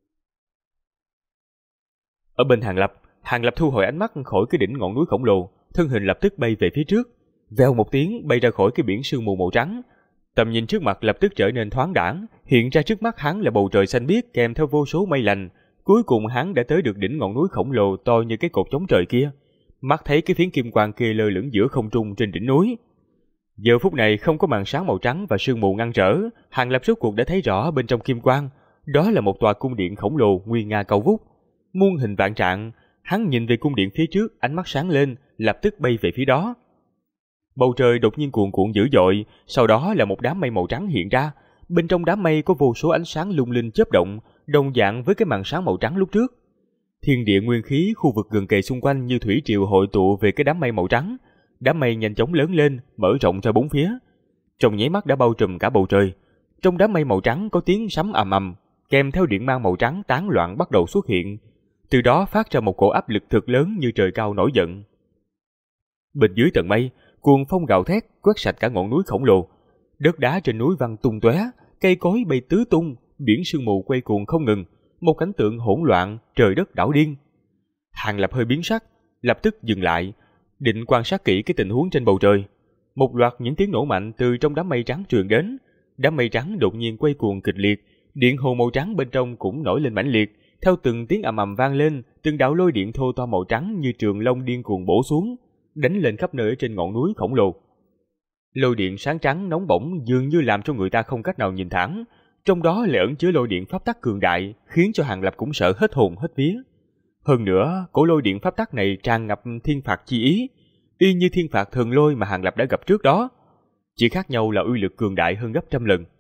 Ở bên Hàng Lập thu hồi ánh mắt khỏi cái đỉnh ngọn núi khổng lồ, thân hình lập tức bay về phía trước, vèo một tiếng bay ra khỏi cái biển sương mù màu trắng. Tầm nhìn trước mặt lập tức trở nên thoáng đãng, hiện ra trước mắt hắn là bầu trời xanh biếc kèm theo vô số mây lành. Cuối cùng hắn đã tới được đỉnh ngọn núi khổng lồ to như cái cột chống trời kia. Mắt thấy cái phiến kim quang kia lơ lửng giữa không trung trên đỉnh núi. Giờ phút này không có màn sáng màu trắng và sương mù ngăn trở, Hàng Lập rốt cuộc đã thấy rõ bên trong kim quang, đó là một tòa cung điện khổng lồ nguy nga cao vút, muôn hình vạn trạng. Hắn nhìn về cung điện phía trước, ánh mắt sáng lên, lập tức bay về phía đó. Bầu trời đột nhiên cuồn cuộn dữ dội, sau đó là một đám mây màu trắng hiện ra. Bên trong đám mây có vô số ánh sáng lung linh chớp động, đồng dạng với cái màn sáng màu trắng lúc trước. Thiên địa nguyên khí khu vực gần kề xung quanh như thủy triều hội tụ về cái đám mây màu trắng. Đám mây nhanh chóng lớn lên, mở rộng ra bốn phía. Trong nháy mắt đã bao trùm cả bầu trời. Trong đám mây màu trắng có tiếng sấm ầm ầm, kèm theo điện mang màu trắng tán loạn bắt đầu xuất hiện. Từ đó phát ra một cổ áp lực thực lớn như trời cao nổi giận. Bên dưới tầng mây, cuồng phong gào thét quét sạch cả ngọn núi khổng lồ. Đất đá trên núi văng tung tóe, cây cối bay tứ tung, biển sương mù quay cuồng không ngừng, một cảnh tượng hỗn loạn, trời đất đảo điên. Hàng Lập hơi biến sắc, lập tức dừng lại, định quan sát kỹ cái tình huống trên bầu trời. Một loạt những tiếng nổ mạnh từ trong đám mây trắng truyền đến. Đám mây trắng đột nhiên quay cuồng kịch liệt, điện hồ màu trắng bên trong cũng nổi lên mãnh liệt. Theo từng tiếng ầm ầm vang lên, từng đạo lôi điện thô to màu trắng như trường long điên cuồng bổ xuống, đánh lên khắp nơi trên ngọn núi khổng lồ. Lôi điện sáng trắng nóng bỏng dường như làm cho người ta không cách nào nhìn thẳng, trong đó lại ẩn chứa lôi điện pháp tắc cường đại, khiến cho Hàng Lập cũng sợ hết hồn hết vía. Hơn nữa, cổ lôi điện pháp tắc này tràn ngập thiên phạt chi ý, y như thiên phạt thần lôi mà Hàng Lập đã gặp trước đó, chỉ khác nhau là uy lực cường đại hơn gấp trăm lần.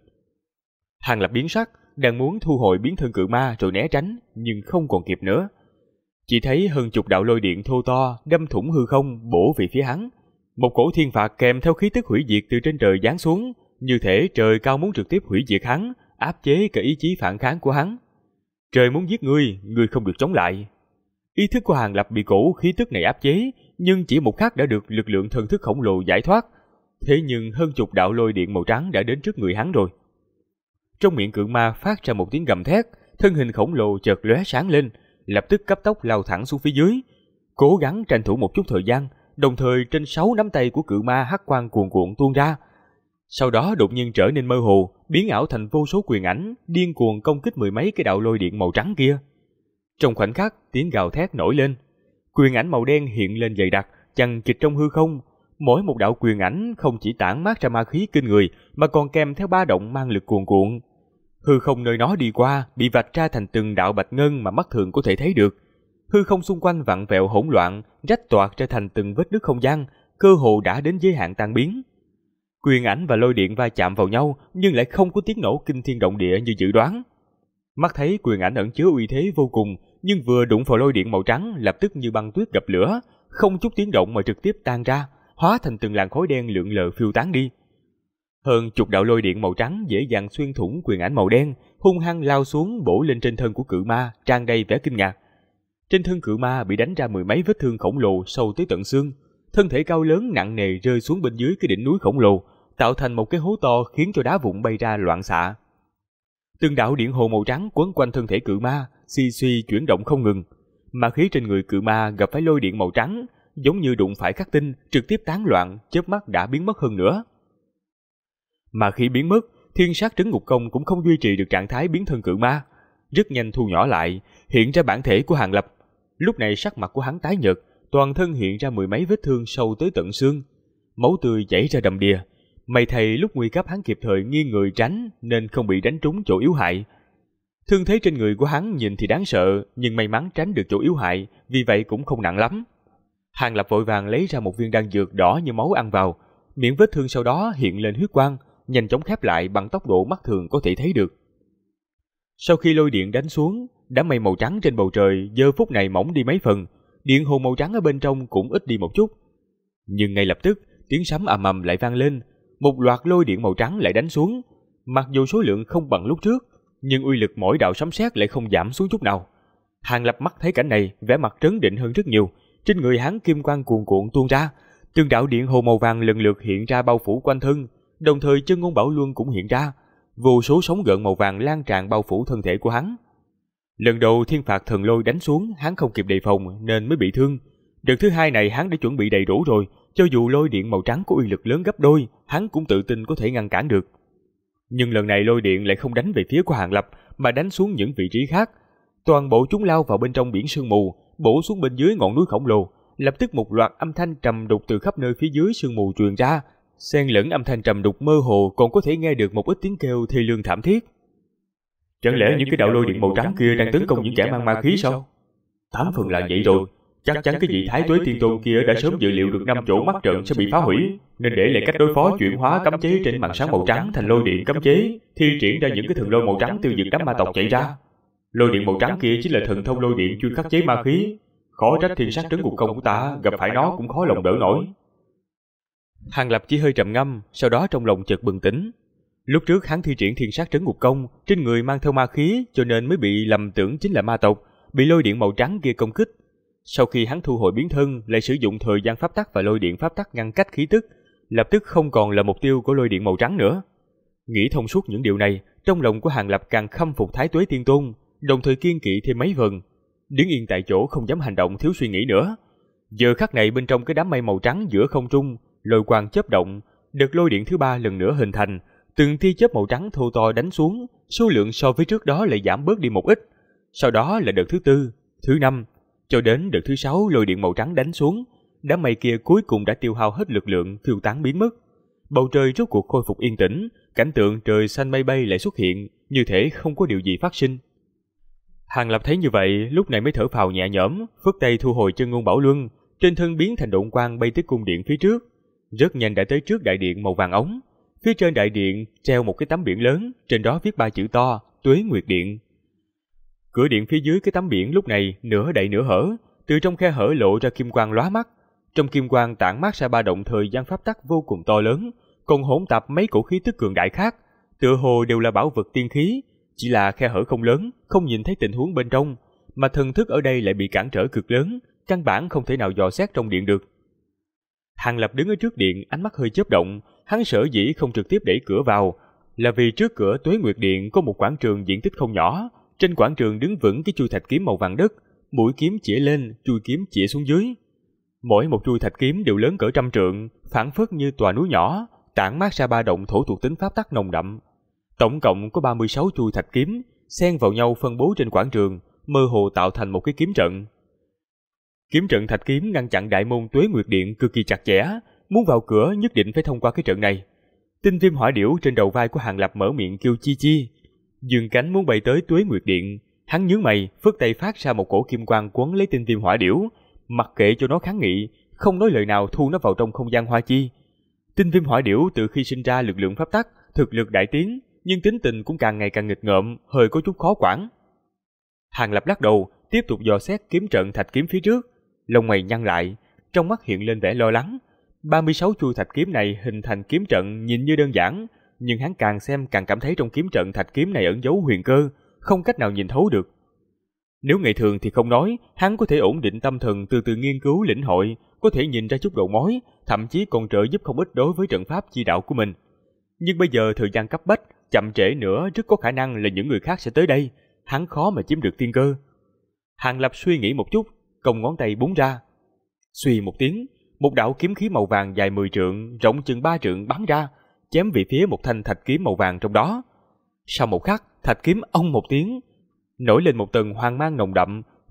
Hàng Lập biến sắc, đang muốn thu hồi biến thân cự ma rồi né tránh, nhưng không còn kịp nữa. Chỉ thấy hơn chục đạo lôi điện thô to đâm thủng hư không bổ về phía hắn. Một cổ thiên phạt kèm theo khí tức hủy diệt từ trên trời giáng xuống, như thể trời cao muốn trực tiếp hủy diệt hắn, áp chế cả ý chí phản kháng của hắn. Trời muốn giết ngươi, ngươi không được chống lại. Ý thức của Hàng Lập bị cổ khí tức này áp chế, nhưng chỉ một khắc đã được lực lượng thần thức khổng lồ giải thoát. Thế nhưng hơn chục đạo lôi điện màu trắng đã đến trước người hắn rồi. Trong miệng cự ma phát ra một tiếng gầm thét, thân hình khổng lồ chợt lóe sáng lên, lập tức cấp tốc lao thẳng xuống phía dưới, cố gắng tranh thủ một chút thời gian. Đồng thời trên 6 nắm tay của cự ma hắc quang cuồn cuộn tuôn ra, sau đó đột nhiên trở nên mơ hồ, biến ảo thành vô số quyền ảnh, điên cuồng công kích mười mấy cái đạo lôi điện màu trắng kia. Trong khoảnh khắc, tiếng gào thét nổi lên, quyền ảnh màu đen hiện lên dày đặc, chằng chịt trong hư không. Mỗi một đạo quyền ảnh không chỉ tản mát ra ma khí kinh người, mà còn kèm theo ba động mang lực cuồn cuộn. Hư không nơi nó đi qua bị vạch ra thành từng đạo bạch ngân mà mắt thường có thể thấy được. Hư không xung quanh vặn vẹo hỗn loạn, rách toạc ra thành từng vết nứt không gian, cơ hồ đã đến giới hạn tan biến. Quyền ảnh và lôi điện va chạm vào nhau, nhưng lại không có tiếng nổ kinh thiên động địa như dự đoán. Mắt thấy quyền ảnh ẩn chứa uy thế vô cùng, nhưng vừa đụng vào lôi điện màu trắng, lập tức như băng tuyết gặp lửa, không chút tiếng động mà trực tiếp tan ra, hóa thành từng làn khói đen lượn lờ phiêu tán đi. Hơn chục đạo lôi điện màu trắng dễ dàng xuyên thủng quyền ảnh màu đen, hung hăng lao xuống bổ lên trên thân của cự ma, tràn đầy vẻ kinh ngạc. Trên thân cự ma bị đánh ra mười mấy vết thương khổng lồ sâu tới tận xương, thân thể cao lớn nặng nề rơi xuống bên dưới cái đỉnh núi khổng lồ, tạo thành một cái hố to khiến cho đá vụn bay ra loạn xạ. Từng đạo điện hồ màu trắng quấn quanh thân thể cự ma, suy suy chuyển động không ngừng. Ma khí trên người cự ma gặp phải lôi điện màu trắng, giống như đụng phải khắc tinh, trực tiếp tán loạn, chớp mắt đã biến mất hơn nữa. Ma khí biến mất, thiên sát trấn ngục công cũng không duy trì được trạng thái biến thân cự ma, rất nhanh thu nhỏ lại, hiện ra bản thể của Hàng Lập. Lúc này sắc mặt của hắn tái nhợt, toàn thân hiện ra mười mấy vết thương sâu tới tận xương, máu tươi chảy ra đầm đìa. May thay lúc nguy cấp hắn kịp thời nghiêng người tránh nên không bị đánh trúng chỗ yếu hại. Thương thế trên người của hắn nhìn thì đáng sợ, nhưng may mắn tránh được chỗ yếu hại, vì vậy cũng không nặng lắm. Hàng Lập vội vàng lấy ra một viên đan dược đỏ như máu ăn vào, miệng vết thương sau đó hiện lên huyết quang, nhanh chóng khép lại bằng tốc độ mắt thường có thể thấy được. Sau khi lôi điện đánh xuống, đám mây màu trắng trên bầu trời giờ phút này mỏng đi mấy phần, điện hồ màu trắng ở bên trong cũng ít đi một chút. Nhưng ngay lập tức, tiếng sấm ầm ầm lại vang lên, một loạt lôi điện màu trắng lại đánh xuống. Mặc dù số lượng không bằng lúc trước, nhưng uy lực mỗi đạo sấm sét lại không giảm xuống chút nào. Hàng Lập mắt thấy cảnh này, vẻ mặt trấn định hơn rất nhiều, trên người hắn kim quang cuồn cuộn tuôn ra, từng đạo điện hồ màu vàng lần lượt hiện ra bao phủ quanh thân, đồng thời chân ngôn bảo luân cũng hiện ra, vô số sóng gợn màu vàng lan tràn bao phủ thân thể của hắn. Lần đầu thiên phạt thần lôi đánh xuống, hắn không kịp đề phòng nên mới bị thương. Đợt thứ hai này hắn đã chuẩn bị đầy đủ rồi, cho dù lôi điện màu trắng có uy lực lớn gấp đôi, hắn cũng tự tin có thể ngăn cản được. Nhưng lần này lôi điện lại không đánh về phía của Hàng Lập, mà đánh xuống những vị trí khác. Toàn bộ chúng lao vào bên trong biển sương mù, bổ xuống bên dưới ngọn núi khổng lồ. Lập tức một loạt âm thanh trầm đục từ khắp nơi phía dưới sương mù truyền ra, xen lẫn âm thanh trầm đục mơ hồ còn có thể nghe được một ít tiếng kêu thê lương thảm thiết. Chẳng lẽ những cái đạo lôi điện màu trắng kia đang tấn công những kẻ mang ma khí sao? 8 phần là vậy rồi. Chắc chắn cái vị Thái Tuế Tiên Tôn kia đã sớm dự liệu được 5 chỗ mắt trận sẽ bị phá hủy, nên để lại cách đối phó chuyển hóa cấm chế trên màn sáng màu trắng thành lôi điện cấm chế, thi triển ra những cái thần lôi màu trắng tiêu diệt đám ma tộc chạy ra. Lôi điện màu trắng kia chính là thần thông lôi điện chuyên khắc chế ma khí, khó trách thiên sát trấn ngục công của ta gặp phải nó cũng khó lòng đỡ nổi. Hàng Lập chỉ hơi trầm ngâm, sau đó trong lòng chợt bừng tỉnh. Lúc trước hắn thi triển thiên sát trấn ngục công, trên người mang theo ma khí cho nên mới bị lầm tưởng chính là ma tộc, bị lôi điện màu trắng kia công kích. Sau khi hắn thu hồi biến thân, lại sử dụng thời gian pháp tắc và lôi điện pháp tắc ngăn cách khí tức, lập tức không còn là mục tiêu của lôi điện màu trắng nữa. Nghĩ thông suốt những điều này, trong lòng của Hàng Lập càng khâm phục Thái Tuế Tiên Tôn, đồng thời kiên kỵ thêm mấy phần, đứng yên tại chỗ không dám hành động thiếu suy nghĩ nữa. Giờ khắc này bên trong cái đám mây màu trắng giữa không trung, lôi quang chớp động, đợt lôi điện thứ 3 lần nữa hình thành, từng tia chớp màu trắng thô to đánh xuống, số lượng so với trước đó lại giảm bớt đi một ít. Sau đó là đợt thứ 4, thứ 5, cho đến đợt thứ 6 lôi điện màu trắng đánh xuống, đám mây kia cuối cùng đã tiêu hao hết lực lượng, phiêu tán biến mất. Bầu trời rốt cuộc khôi phục yên tĩnh, cảnh tượng trời xanh mây bay lại xuất hiện, như thể không có điều gì phát sinh. Hàng Lập thấy như vậy, lúc này mới thở phào nhẹ nhõm, phất tay thu hồi chân ngôn bảo luân, trên thân biến thành độn quang bay tới cung điện phía trước, rất nhanh đã tới trước đại điện màu vàng ống. Phía trên đại điện treo một cái tấm biển lớn, trên đó viết 3 chữ to: Tuế Nguyệt Điện. Cửa điện phía dưới cái tấm biển lúc này nửa đậy nửa hở, từ trong khe hở lộ ra kim quang lóa mắt. Trong kim quang tản mát ra ba động thời gian pháp tắc vô cùng to lớn, còn hỗn tạp mấy cổ khí tức cường đại khác, tựa hồ đều là bảo vật tiên khí. Chỉ là khe hở không lớn, không nhìn thấy tình huống bên trong, mà thần thức ở đây lại bị cản trở cực lớn, căn bản không thể nào dò xét trong điện được. Hàng Lập đứng ở trước điện, ánh mắt hơi chớp động. Hắn sở dĩ không trực tiếp đẩy cửa vào, là vì trước cửa Tuế Nguyệt Điện có một quảng trường diện tích không nhỏ. Trên quảng trường đứng vững cái chuôi thạch kiếm màu vàng đất, mũi kiếm chĩa lên, chuôi kiếm chĩa xuống dưới. Mỗi một chuôi thạch kiếm đều lớn cỡ 100 trượng, phảng phất như tòa núi nhỏ, tản mát ra ba động thổ thuộc tính pháp tắc nồng đậm. Tổng cộng có 36 chuôi thạch kiếm, xen vào nhau phân bố trên quảng trường, mơ hồ tạo thành một cái kiếm trận. Kiếm trận thạch kiếm ngăn chặn đại môn Tuế Nguyệt Điện cực kỳ chặt chẽ, muốn vào cửa nhất định phải thông qua cái trận này. Tinh viêm hỏa điểu trên đầu vai của Hàng Lập mở miệng kêu chi chi, dương cánh muốn bay tới Tuế Nguyệt Điện. Hắn nhướng mày, phất tay phát ra một cổ kim quang quấn lấy tinh viêm hỏa điểu, mặc kệ cho nó kháng nghị, không nói lời nào thu nó vào trong không gian hoa chi. Tinh viêm hỏa điểu từ khi sinh ra lực lượng pháp tắc, thực lực đại tiến, nhưng tính tình cũng càng ngày càng nghịch ngợm, hơi có chút khó quản. Hàng Lập lắc đầu, tiếp tục dò xét kiếm trận thạch kiếm phía trước, lông mày nhăn lại, trong mắt hiện lên vẻ lo lắng. 36 chuôi thạch kiếm này hình thành kiếm trận nhìn như đơn giản, nhưng hắn càng xem càng cảm thấy trong kiếm trận thạch kiếm này ẩn giấu huyền cơ, không cách nào nhìn thấu được. Nếu ngày thường thì không nói, hắn có thể ổn định tâm thần từ từ nghiên cứu lĩnh hội, có thể nhìn ra chút đầu mối, thậm chí còn trợ giúp không ít đối với trận pháp chi đạo của mình. Nhưng bây giờ thời gian cấp bách, chậm trễ nữa rất có khả năng là những người khác sẽ tới đây, hắn khó mà chiếm được tiên cơ. Hàng Lập suy nghĩ một chút, cong ngón tay búng ra. Suy một tiếng, một đạo kiếm khí màu vàng dài 10 trượng, rộng chừng 3 trượng bắn ra, chém về phía một thanh thạch kiếm màu vàng trong đó. Sau một khắc, thạch kiếm ông một tiếng, nổi lên một tầng hoàng mang nồng đậm,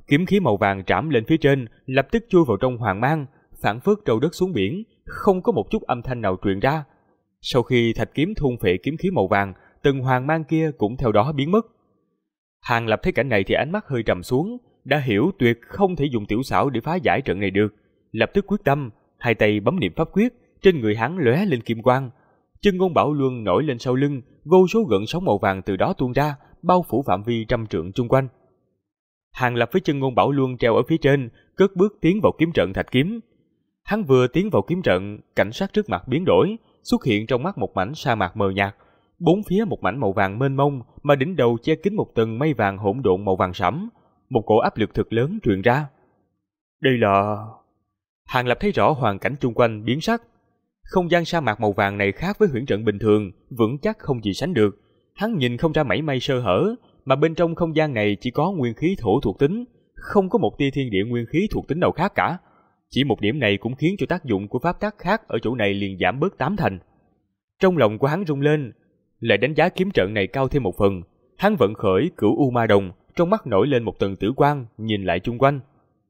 kiếm khí màu vàng trảm lên phía trên, lập tức chui vào trong hoàng mang, phảng phất trâu đất xuống biển, không có một chút âm thanh nào truyền ra. Sau khi thạch kiếm thôn phệ kiếm khí màu vàng, từng hoàng mang kia cũng theo đó biến mất. Hàng Lập thấy cảnh này thì ánh mắt hơi trầm xuống, đã hiểu tuyệt không thể dùng tiểu xảo để phá giải trận này được, lập tức quyết tâm, hai tay bấm niệm pháp quyết, trên người hắn lóe lên kim quang. Chân ngôn bảo luân nổi lên sau lưng, vô số gợn sóng màu vàng từ đó tuôn ra, bao phủ phạm vi trăm trượng chung quanh. Hàng Lập với chân ngôn bảo luân treo ở phía trên, cất bước tiến vào kiếm trận thạch kiếm. Hắn vừa tiến vào kiếm trận, cảnh sát trước mặt biến đổi, xuất hiện trong mắt một mảnh sa mạc mờ nhạt, bốn phía một mảnh màu vàng mênh mông, mà đỉnh đầu che kín một tầng mây vàng hỗn độn màu vàng sẫm, một cổ áp lực thực lớn truyền ra. Đây là... Hàng Lập thấy rõ hoàn cảnh chung quanh biến sắc. Không gian sa mạc màu vàng này khác với huyễn trận bình thường, vững chắc không gì sánh được. Hắn nhìn không ra mảy may sơ hở, mà bên trong không gian này chỉ có nguyên khí thổ thuộc tính, không có một tia thiên địa nguyên khí thuộc tính nào khác cả. Chỉ một điểm này cũng khiến cho tác dụng của pháp tắc khác ở chỗ này liền giảm bớt 8 thành. Trong lòng của hắn rung lên, lại đánh giá kiếm trận này cao thêm một phần. Hắn vận khởi Cửu U Ma Đồng, trong mắt nổi lên một tầng tử quang, nhìn lại chung quanh.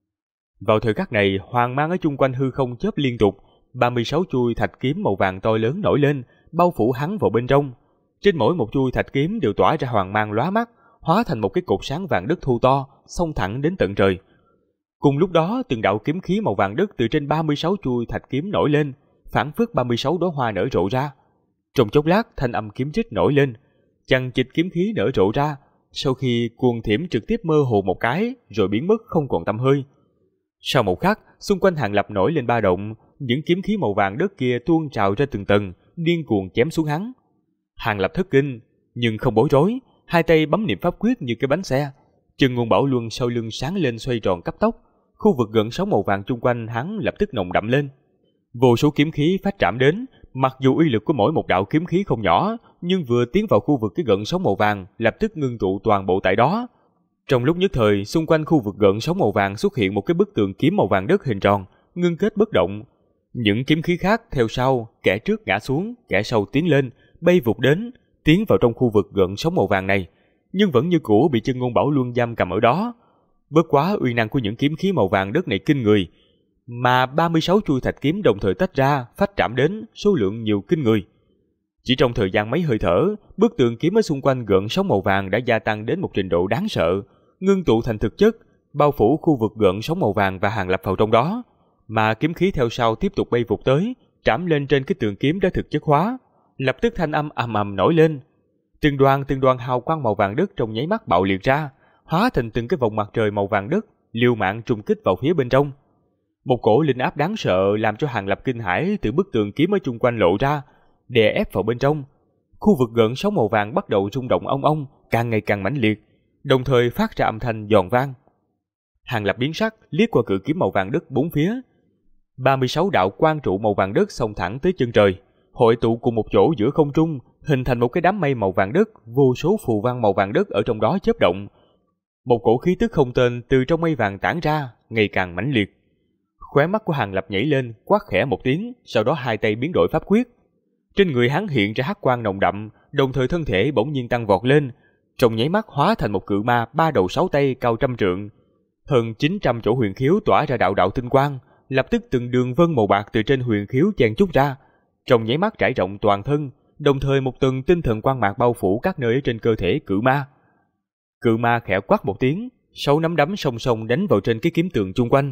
Vào thời khắc này, hoàng mang ở chung quanh hư không chớp liên tục, 36 chuôi thạch kiếm màu vàng to lớn nổi lên, bao phủ hắn vào bên trong. Trên mỗi một chuôi thạch kiếm đều tỏa ra hoàng mang lóa mắt, hóa thành một cái cột sáng vàng đất thu to, xông thẳng đến tận trời. Cùng lúc đó, từng đạo kiếm khí màu vàng đất từ trên 36 chuôi thạch kiếm nổi lên, phảng phất 36 đóa hoa nở rộ ra. Trong chốc lát, thanh âm kiếm rít nổi lên, chằng chịt kiếm khí nở rộ ra, sau khi cuồng thiểm trực tiếp mơ hồ một cái, rồi biến mất không còn tăm hơi. Sau một khắc, xung quanh Hàng Lập nổi lên ba động, những kiếm khí màu vàng đất kia tuôn trào ra từng tầng, điên cuồng chém xuống hắn. Hàng Lập thất kinh, nhưng không bối rối, hai tay bấm niệm pháp quyết như cái bánh xe. Chân ngôn bảo luân sau lưng sáng lên xoay tròn cấp tốc, khu vực gợn sóng màu vàng chung quanh hắn lập tức nồng đậm lên. Vô số kiếm khí phát trảm đến, mặc dù uy lực của mỗi một đạo kiếm khí không nhỏ, nhưng vừa tiến vào khu vực cái gợn sóng màu vàng, lập tức ngưng tụ toàn bộ tại đó. Trong lúc nhất thời, xung quanh khu vực gợn sóng màu vàng xuất hiện một cái bức tường kiếm màu vàng đất hình tròn, ngưng kết bất động. Những kiếm khí khác theo sau, kẻ trước ngã xuống, kẻ sau tiến lên, bay vụt đến, tiến vào trong khu vực gợn sóng màu vàng này, nhưng vẫn như cũ bị chân ngôn bảo luân giam cầm ở đó. Bất quá uy năng của những kiếm khí màu vàng đất này kinh người, mà 36 chuôi thạch kiếm đồng thời tách ra, phách trảm đến, số lượng nhiều kinh người. Chỉ trong thời gian mấy hơi thở, bức tường kiếm ở xung quanh gợn sóng màu vàng đã gia tăng đến một trình độ đáng sợ, ngưng tụ thành thực chất, bao phủ khu vực gợn sóng màu vàng và Hàng Lập vào trong đó. Mà kiếm khí theo sau tiếp tục bay vụt tới, trảm lên trên cái tường kiếm đã thực chất hóa. Lập tức thanh âm ầm ầm nổi lên. Từng đoàn hào quang màu vàng đất trong nháy mắt bạo liệt ra, hóa thành từng cái vòng mặt trời màu vàng đất, liều mạng trùng kích vào phía bên trong. Một cổ linh áp đáng sợ làm cho Hàng Lập kinh hãi từ bức tường kiếm ở chung quanh lộ ra, đè ép vào bên trong. Khu vực gợn sóng màu vàng bắt đầu rung động ong ong, càng ngày càng mãnh liệt, đồng thời phát ra âm thanh giòn vang. Hàng Lập biến sắc, liếc qua cự kiếm màu vàng đất bốn phía. 36 đạo quang trụ màu vàng đất xông thẳng tới chân trời, hội tụ cùng một chỗ giữa không trung, hình thành một cái đám mây màu vàng đất, vô số phù văn màu vàng đất ở trong đó chớp động. Một cổ khí tức không tên từ trong mây vàng tản ra, ngày càng mãnh liệt. Khóe mắt của Hàng Lập nhảy lên, quát khẽ một tiếng, sau đó hai tay biến đổi pháp quyết. Trên người hắn hiện ra hắc quang nồng đậm, đồng thời thân thể bỗng nhiên tăng vọt lên, trong nháy mắt hóa thành một cự ma ba đầu sáu tay cao trăm trượng. Hơn 900 chỗ huyền khiếu tỏa ra đạo đạo tinh quang, lập tức từng đường vân màu bạc từ trên huyền khiếu chen chúc ra, trong nháy mắt trải rộng toàn thân, đồng thời một tầng tinh thần quang mạc bao phủ các nơi ở trên cơ thể cự ma. Cự ma khẽ quát một tiếng, 6 nắm đấm song song đánh vào trên cái kiếm tường chung quanh.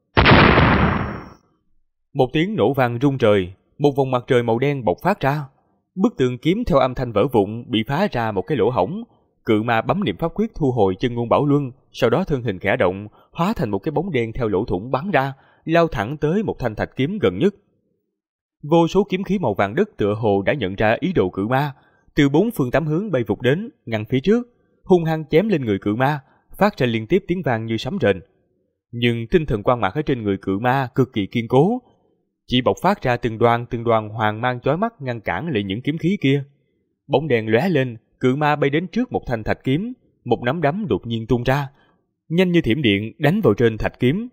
Một tiếng nổ vang rung trời, một vòng mặt trời màu đen bộc phát ra. Bức tường kiếm theo âm thanh vỡ vụn bị phá ra một cái lỗ hổng. Cự ma bấm niệm pháp quyết thu hồi chân ngôn bảo luân, sau đó thân hình khẽ động, hóa thành một cái bóng đen theo lỗ thủng bắn ra, lao thẳng tới một thanh thạch kiếm gần nhất. Vô số kiếm khí màu vàng đất tựa hồ đã nhận ra ý đồ cự ma, từ bốn phương tám hướng bay vụt đến, ngăn phía trước, hung hăng chém lên người cự ma, phát ra liên tiếp tiếng vang như sấm rền. Nhưng tinh thần quang mạc ở trên người cự ma cực kỳ kiên cố, chỉ bộc phát ra từng đoàn hoàng mang chói mắt ngăn cản lại những kiếm khí kia. Bóng đèn lóe lên, cự ma bay đến trước một thanh thạch kiếm, một nắm đấm đột nhiên tung ra, nhanh như thiểm điện đánh vào trên thạch kiếm.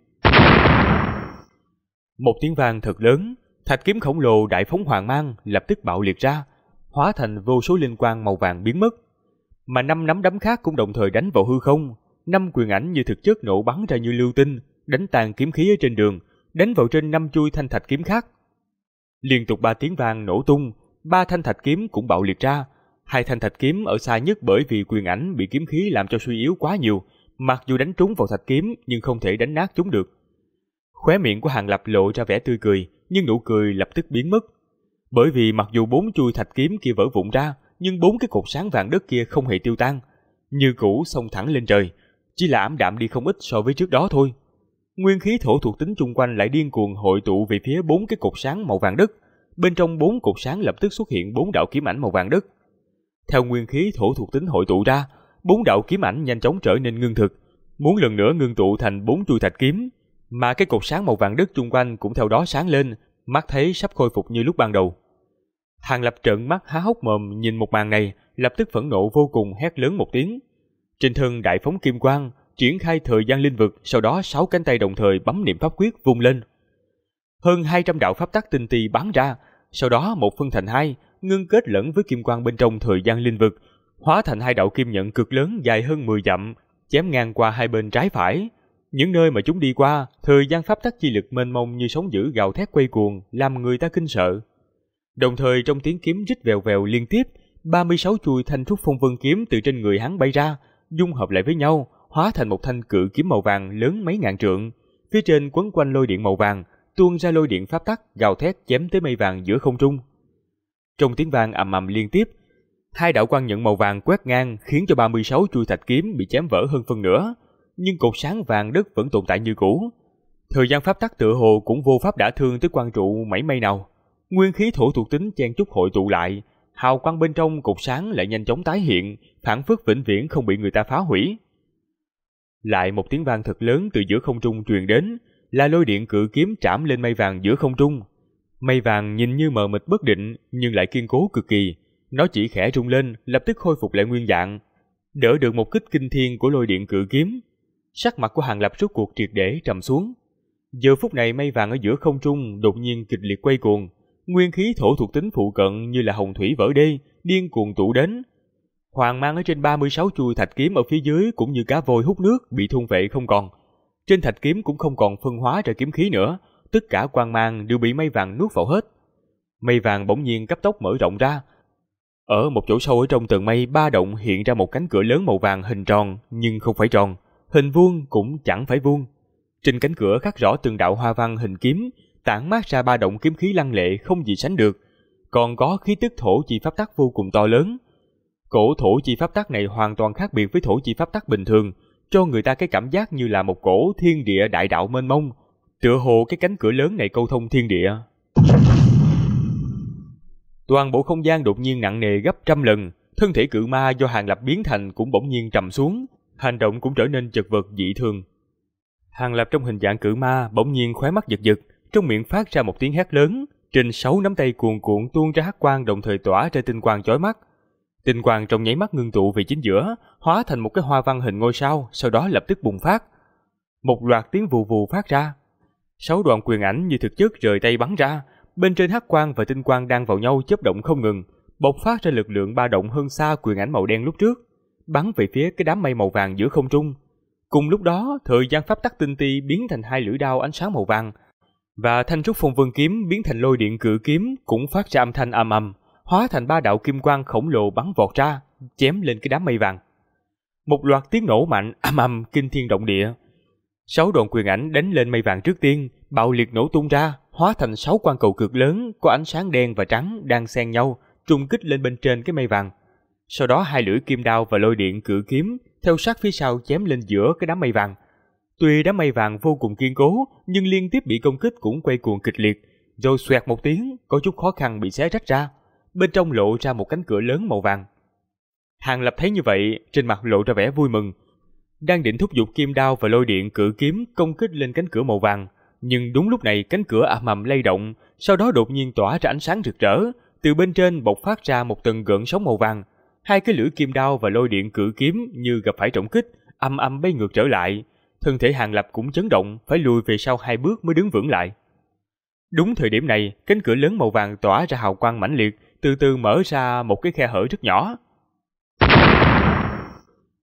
Một tiếng vang thật lớn, thạch kiếm khổng lồ đại phóng hoàng mang lập tức bạo liệt ra, hóa thành vô số linh quang màu vàng biến mất. Mà 5 nắm đấm khác cũng đồng thời đánh vào hư không, 5 quyền ảnh như thực chất nổ bắn ra như lưu tinh, đánh tan kiếm khí ở trên đường, đánh vào trên 5 chuôi thanh thạch kiếm khác. Liên tục 3 tiếng vang nổ tung, 3 thanh thạch kiếm cũng bạo liệt ra. 2 thanh thạch kiếm ở xa nhất bởi vì quyền ảnh bị kiếm khí làm cho suy yếu quá nhiều, mặc dù đánh trúng vào thạch kiếm nhưng không thể đánh nát chúng được. Khóe miệng của Hàng Lập lộ ra vẻ tươi cười, nhưng nụ cười lập tức biến mất. Bởi vì mặc dù 4 chuôi thạch kiếm kia vỡ vụn ra, nhưng 4 cái cột sáng vàng đất kia không hề tiêu tan, như cũ xông thẳng lên trời, chỉ là ảm đạm đi không ít so với trước đó thôi. Nguyên khí thổ thuộc tính chung quanh lại điên cuồng hội tụ về phía 4 cái cột sáng màu vàng đất. Bên trong 4 cột sáng lập tức xuất hiện 4 đạo kiếm ảnh màu vàng đất. Theo nguyên khí thổ thuộc tính hội tụ ra, 4 đạo kiếm ảnh nhanh chóng trở nên ngưng thực, muốn lần nữa ngưng tụ thành 4 chuôi thạch kiếm, mà cái cột sáng màu vàng đất chung quanh cũng theo đó sáng lên, mắt thấy sắp khôi phục như lúc ban đầu. Hàng Lập trợn mắt há hốc mồm nhìn một màn này, lập tức phẫn nộ vô cùng, hét lớn một tiếng. Trên thân đại phóng kim quang, triển khai thời gian linh vực, sau đó 6 cánh tay đồng thời bấm niệm pháp quyết vung lên. Hơn 200 đạo pháp tắc tinh ti bắn ra, sau đó một phân thành 2, ngưng kết lẫn với kim quang bên trong thời gian linh vực, hóa thành 2 đạo kim nhận cực lớn dài hơn 10 dặm, chém ngang qua hai bên trái phải. Những nơi mà chúng đi qua, thời gian pháp tắc chi lực mênh mông như sóng dữ gào thét quay cuồng, làm người ta kinh sợ. Đồng thời trong tiếng kiếm rít vèo vèo liên tiếp, 36 chuôi thanh trúc phong vân kiếm từ trên người hắn bay ra, dung hợp lại với nhau, hóa thành một thanh cự kiếm màu vàng lớn mấy ngàn trượng. Phía trên quấn quanh lôi điện màu vàng, tuôn ra lôi điện pháp tắc gào thét chém tới mây vàng giữa không trung. Trong tiếng vang ầm ầm liên tiếp, 2 đạo quang nhận màu vàng quét ngang khiến cho 36 chuôi thạch kiếm bị chém vỡ hơn phân nửa, nhưng cột sáng vàng đất vẫn tồn tại như cũ. Thời gian pháp tắc tựa hồ cũng vô pháp đả thương tới quang trụ mảy may nào. Nguyên khí thổ thuộc tính chen chúc hội tụ lại, hào quang bên trong cột sáng lại nhanh chóng tái hiện, phản phất vĩnh viễn không bị người ta phá hủy. Lại một tiếng vang thật lớn từ giữa không trung truyền đến, là lôi điện cự kiếm trảm lên mây vàng giữa không trung. Mây vàng nhìn như mờ mịt bất định nhưng lại kiên cố cực kỳ, nó chỉ khẽ rung lên lập tức khôi phục lại nguyên dạng, đỡ được một kích kinh thiên của lôi điện cự kiếm. Sắc mặt của Hàng Lập rốt cuộc triệt để trầm xuống. Giờ phút này mây vàng ở giữa không trung đột nhiên kịch liệt quay cuồng, nguyên khí thổ thuộc tính phụ cận như là hồng thủy vỡ đê, điên cuồng tụ đến. Hoàng mang ở trên 36 chuôi thạch kiếm ở phía dưới cũng như cá vôi hút nước bị thôn vệ không còn. Trên thạch kiếm cũng không còn phân hóa ra kiếm khí nữa, tất cả quang mang đều bị mây vàng nuốt vào hết. Mây vàng bỗng nhiên cấp tốc mở rộng ra. Ở một chỗ sâu ở trong tầng mây ba động hiện ra một cánh cửa lớn màu vàng hình tròn nhưng không phải tròn, hình vuông cũng chẳng phải vuông. Trên cánh cửa khắc rõ từng đạo hoa văn hình kiếm, tản mát ra ba động kiếm khí lăng lệ không gì sánh được, còn có khí tức thổ chi pháp tắc vô cùng to lớn. Cổ thổ chi pháp tắc này hoàn toàn khác biệt với thổ chi pháp tắc bình thường, cho người ta cái cảm giác như là một cổ thiên địa đại đạo mênh mông, tựa hồ cái cánh cửa lớn này câu thông thiên địa. Toàn bộ không gian đột nhiên nặng nề gấp trăm lần, thân thể cự ma do Hàng Lập biến thành cũng bỗng nhiên trầm xuống, hành động cũng trở nên chật vật dị thường. Hàng Lập trong hình dạng cự ma bỗng nhiên khóe mắt giật giật, trong miệng phát ra một tiếng hét lớn, trên 6 nắm tay cuồn cuộn tuôn ra hắc quang đồng thời tỏa ra tinh quang chói mắt. Tinh quang trong nháy mắt ngưng tụ về chính giữa, hóa thành một cái hoa văn hình ngôi sao, sau đó lập tức bùng phát. Một loạt tiếng vù vù phát ra. 6 đoạn quyền ảnh như thực chất rời tay bắn ra, bên trên hắc quang và tinh quang đang vào nhau chớp động không ngừng, bộc phát ra lực lượng ba động hơn xa quyền ảnh màu đen lúc trước, bắn về phía cái đám mây màu vàng giữa không trung. Cùng lúc đó, thời gian pháp tắc tinh ti biến thành 2 lưỡi đao ánh sáng màu vàng, và thanh trúc phong vân kiếm biến thành lôi điện cự kiếm cũng phát ra âm thanh ầm ầm, hóa thành 3 đạo kim quang khổng lồ bắn vọt ra, chém lên cái đám mây vàng. Một loạt tiếng nổ mạnh ầm ầm kinh thiên động địa. 6 đoạn quyền ảnh đánh lên mây vàng trước tiên, bạo liệt nổ tung ra, hóa thành 6 quang cầu cực lớn có ánh sáng đen và trắng đang xen nhau, trùng kích lên bên trên cái mây vàng. Sau đó 2 lưỡi kim đao và lôi điện cự kiếm theo sát phía sau chém lên giữa cái đám mây vàng. Tuy đám mây vàng vô cùng kiên cố, nhưng liên tiếp bị công kích cũng quay cuồng kịch liệt, rồi xoẹt một tiếng, có chút khó khăn bị xé rách ra. Bên trong lộ ra một cánh cửa lớn màu vàng. Hàng Lập thấy như vậy, trên mặt lộ ra vẻ vui mừng, đang định thúc giục kim đao và lôi điện cự kiếm công kích lên cánh cửa màu vàng, nhưng đúng lúc này cánh cửa ầm ầm lay động, sau đó đột nhiên tỏa ra ánh sáng rực rỡ, từ bên trên bộc phát ra một tầng gợn sóng màu vàng. 2 cái lưỡi kim đao và lôi điện cự kiếm như gặp phải trọng kích, ầm ầm bay ngược trở lại. Thân thể Hàng Lập cũng chấn động, phải lùi về sau 2 bước mới đứng vững lại. Đúng thời điểm này, cánh cửa lớn màu vàng tỏa ra hào quang mãnh liệt, từ từ mở ra một cái khe hở rất nhỏ.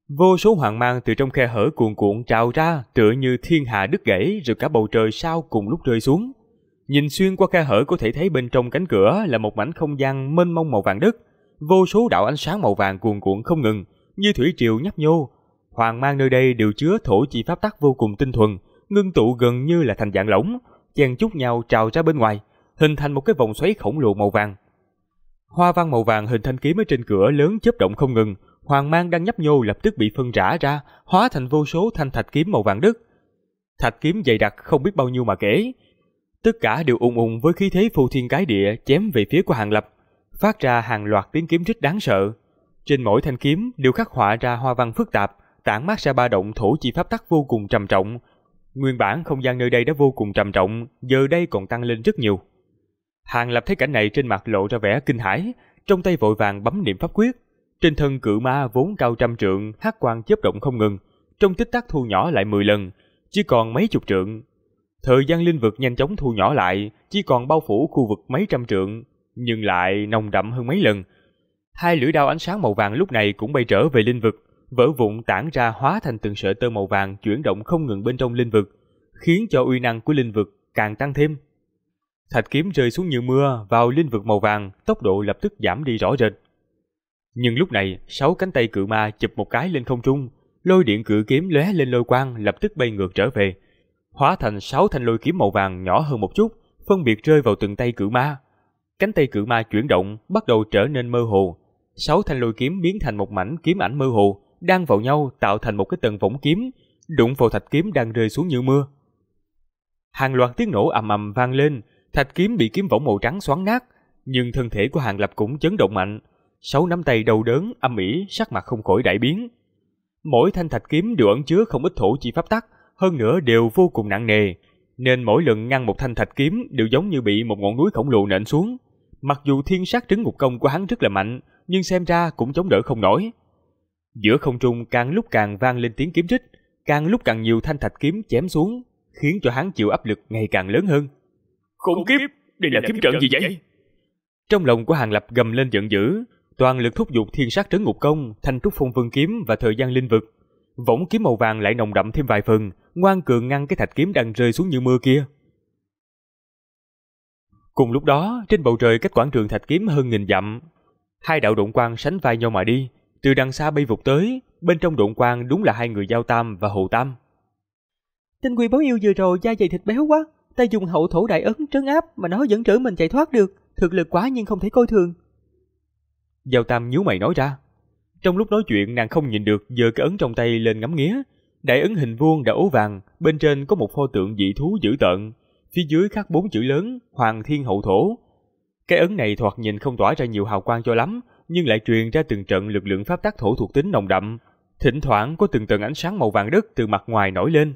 Vô số hoàng mang từ trong khe hở cuồn cuộn trào ra, tựa như thiên hà đứt gãy, rồi cả bầu trời sao cùng lúc rơi xuống. Nhìn xuyên qua khe hở có thể thấy bên trong cánh cửa là một mảnh không gian mênh mông màu vàng đất. Vô số đạo ánh sáng màu vàng cuồn cuộn không ngừng, như thủy triều nhấp nhô. Hoàng mang nơi đây đều chứa thổ chi pháp tắc vô cùng tinh thuần, ngưng tụ gần như là thành dạng lỏng, chen chúc nhau trào ra bên ngoài, hình thành một cái vòng xoáy khổng lồ màu vàng. Hoa văn màu vàng hình thanh kiếm ở trên cửa lớn chớp động không ngừng, hoàng mang đang nhấp nhô lập tức bị phân rã ra, hóa thành vô số thanh thạch kiếm màu vàng đất. Thạch kiếm dày đặc không biết bao nhiêu mà kể, tất cả đều ùng ùng với khí thế phô thiên cái địa chém về phía của Hàng Lập, phát ra hàng loạt tiếng kiếm rít đáng sợ. Trên mỗi thanh kiếm đều khắc họa ra hoa văn phức tạp, tản mát ra ba động thổ chi pháp tắc vô cùng trầm trọng. Nguyên bản không gian nơi đây đã vô cùng trầm trọng, giờ đây còn tăng lên rất nhiều. Hàng Lập thấy cảnh này trên mặt lộ ra vẻ kinh hãi, trong tay vội vàng bấm niệm pháp quyết. Trên thân cự ma vốn cao trăm trượng, hắc quang chớp động không ngừng, trong tích tắc thu nhỏ lại 10 lần, chỉ còn mấy chục trượng. Thời gian linh vực nhanh chóng thu nhỏ lại, chỉ còn bao phủ khu vực mấy trăm trượng, nhưng lại nồng đậm hơn mấy lần. Hai lưỡi đao ánh sáng màu vàng lúc này cũng bay trở về linh vực, vỡ vụn tản ra hóa thành từng sợi tơ màu vàng chuyển động không ngừng bên trong linh vực, khiến cho uy năng của linh vực càng tăng thêm. Thạch kiếm rơi xuống như mưa vào linh vực màu vàng, tốc độ lập tức giảm đi rõ rệt. Nhưng lúc này, 6 cánh tay cự ma chụp một cái lên không trung, lôi điện cự kiếm lóe lên lôi quang lập tức bay ngược trở về, hóa thành 6 thanh lôi kiếm màu vàng nhỏ hơn một chút, phân biệt rơi vào từng tay cự ma. Cánh tay cự ma chuyển động, bắt đầu trở nên mơ hồ. 6 thanh lôi kiếm biến thành một mảnh kiếm ảnh mơ hồ, đan vào nhau tạo thành một cái tầng võng kiếm, đụng vào thạch kiếm đang rơi xuống như mưa. Hàng loạt tiếng nổ ầm ầm vang lên, thạch kiếm bị kiếm võng màu trắng xoắn nát, nhưng thân thể của Hàng Lập cũng chấn động mạnh. 6 nắm tay đau đớn, âm ỉ, sắc mặt không khỏi đại biến. Mỗi thanh thạch kiếm đều ẩn chứa không ít thổ chi pháp tắc, hơn nữa đều vô cùng nặng nề, nên mỗi lần ngăn một thanh thạch kiếm đều giống như bị một ngọn núi khổng lồ nện xuống. Mặc dù thiên sát trấn ngục công của hắn rất là mạnh, nhưng xem ra cũng chống đỡ không nổi. Giữa không trung càng lúc càng vang lên tiếng kiếm rít, càng lúc càng nhiều thanh thạch kiếm chém xuống, khiến cho hắn chịu áp lực ngày càng lớn hơn. Khủng khiếp, đây là kiếm trận gì vậy? Trong lòng của Hàng Lập gầm lên giận dữ, toàn lực thúc giục thiên sát trấn ngục công, thanh trúc phong vân kiếm và thời gian linh vực. Võng kiếm màu vàng lại nồng đậm thêm vài phần, ngoan cường ngăn cái thạch kiếm đang rơi xuống như mưa kia. Cùng lúc đó, trên bầu trời cách quảng trường thạch kiếm hơn 1000 dặm, hai đạo độn quang sánh vai nhau mà đi, từ đằng xa bay vụt tới, bên trong độn quang đúng là hai người Giao Tam và Hồ Tam. Tinh Quy báo yêu vừa rồi da dày thịt béo quá, ta dùng hậu thổ đại ấn trấn áp mà nó vẫn trữ mình chạy thoát được, thực lực quá nhưng không thể coi thường. Giao Tam nhíu mày nói ra. Trong lúc nói chuyện nàng không nhìn được giơ cái ấn trong tay lên ngắm nghía. Đại ấn hình vuông đã ố vàng, bên trên có một pho tượng dị thú dữ tợn, phía dưới khắc 4 chữ lớn Hoàng Thiên Hậu Thổ. Cái ấn này thoạt nhìn không tỏa ra nhiều hào quang cho lắm, nhưng lại truyền ra từng trận lực lượng pháp tắc thổ thuộc tính nồng đậm, thỉnh thoảng có từng tầng ánh sáng màu vàng đất từ mặt ngoài nổi lên.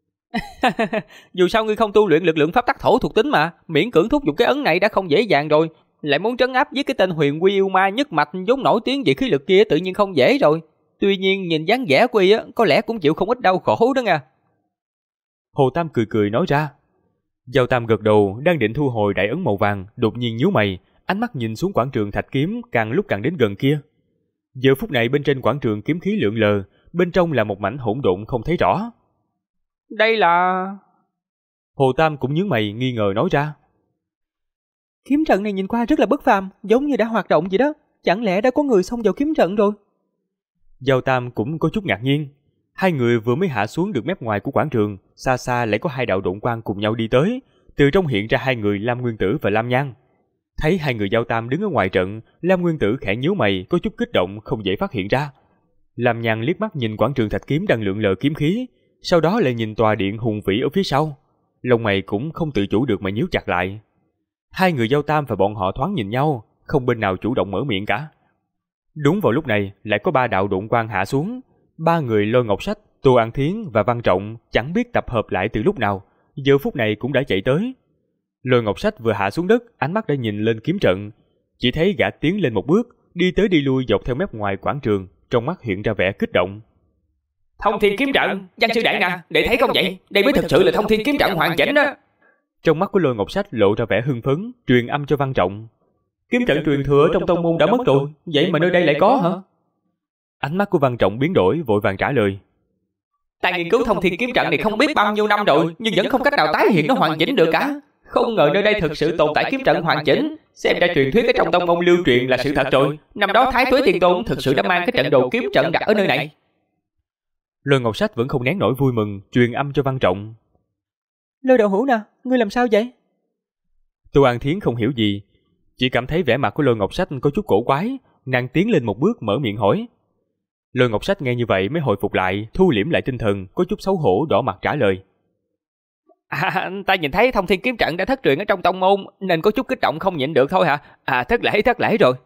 Dù sao ngươi không tu luyện lực lượng pháp tắc thổ thuộc tính mà, miễn cưỡng thúc giục cái ấn này đã không dễ dàng rồi, lại muốn trấn áp với cái tên Huyền Quy yêu ma nhất mạch vốn nổi tiếng về khí lực kia tự nhiên không dễ rồi. Tuy nhiên nhìn dáng vẻ của y á, có lẽ cũng chịu không ít đau khổ đó nha. Hồ Tam cười cười nói ra. Giao Tam gật đầu, đang định thu hồi đại ấn màu vàng, đột nhiên nhíu mày, ánh mắt nhìn xuống quảng trường thạch kiếm càng lúc càng đến gần kia. Giờ phút này bên trên quảng trường kiếm khí lượn lờ, bên trong là một mảnh hỗn độn không thấy rõ. Đây là... Hồ Tam cũng nhướng mày nghi ngờ nói ra. Kiếm trận này nhìn qua rất là bất phàm, giống như đã hoạt động vậy đó, chẳng lẽ đã có người xông vào kiếm trận rồi? Giao Tam cũng có chút ngạc nhiên. Hai người vừa mới hạ xuống được mép ngoài của quảng trường, xa xa lại có hai đạo độn quang cùng nhau đi tới, từ trong hiện ra hai người Lam Nguyên Tử và Lam Nhan. Thấy hai người Giao Tam đứng ở ngoài trận, Lam Nguyên Tử khẽ nhíu mày, có chút kích động không dễ phát hiện ra. Lam Nhan liếc mắt nhìn quảng trường thạch kiếm đang lượn lờ kiếm khí, sau đó lại nhìn tòa điện hùng vĩ ở phía sau, lông mày cũng không tự chủ được mà nhíu chặt lại. Hai người Giao Tam và bọn họ thoáng nhìn nhau, không bên nào chủ động mở miệng cả. Đúng vào lúc này, lại có 3 đạo độn quang hạ xuống. 3 người Lôi Ngọc Sách, Tô An Thiến và Văn Trọng chẳng biết tập hợp lại từ lúc nào, giờ phút này cũng đã chạy tới. Lôi Ngọc Sách vừa hạ xuống đất, ánh mắt đã nhìn lên kiếm trận, chỉ thấy gã tiến lên một bước, đi tới đi lui dọc theo mép ngoài quảng trường, trong mắt hiện ra vẻ kích động. Thông Thiên kiếm trận, Văn sư đại nè, để thấy không vậy? Đây mới thực sự là Thông Thiên kiếm trận hoàn chỉnh đó. Trong mắt của Lôi Ngọc Sách lộ ra vẻ hưng phấn, truyền âm cho Văn Trọng. Kiếm trận truyền thừa trong tông môn đã mất rồi, vậy mà nơi đây lại có hả? Ánh mắt của Văn Trọng biến đổi, vội vàng trả lời. Ta nghiên cứu thông thiên kiếm trận này không biết bao nhiêu năm rồi, nhưng vẫn không cách nào tái hiện nó hoàn chỉnh được cả. Không ngờ nơi đây thực sự tồn tại kiếm trận hoàn chỉnh. Xem ra truyền thuyết ở trong tông môn lưu truyền là sự thật rồi. Năm đó Thái Tuế Tiên Tôn thực sự đã mang cái trận đồ kiếm trận đặt ở nơi này. Lôi Ngọc Sách vẫn không nén nổi vui mừng, truyền âm cho Văn Trọng. Lôi Đạo Hữu nè, ngươi làm sao vậy? Tô An Thiến không hiểu gì, chỉ cảm thấy vẻ mặt của Lôi Ngọc Sách có chút cổ quái, nàng tiến lên một bước mở miệng hỏi. Lôi Ngọc Sách nghe như vậy mới hồi phục lại, thu liễm lại tinh thần, có chút xấu hổ đỏ mặt trả lời. Ta nhìn thấy thông thiên kiếm trận đã thất truyền ở trong tông môn, nên có chút kích động không nhịn được thôi hả? Thất lễ rồi.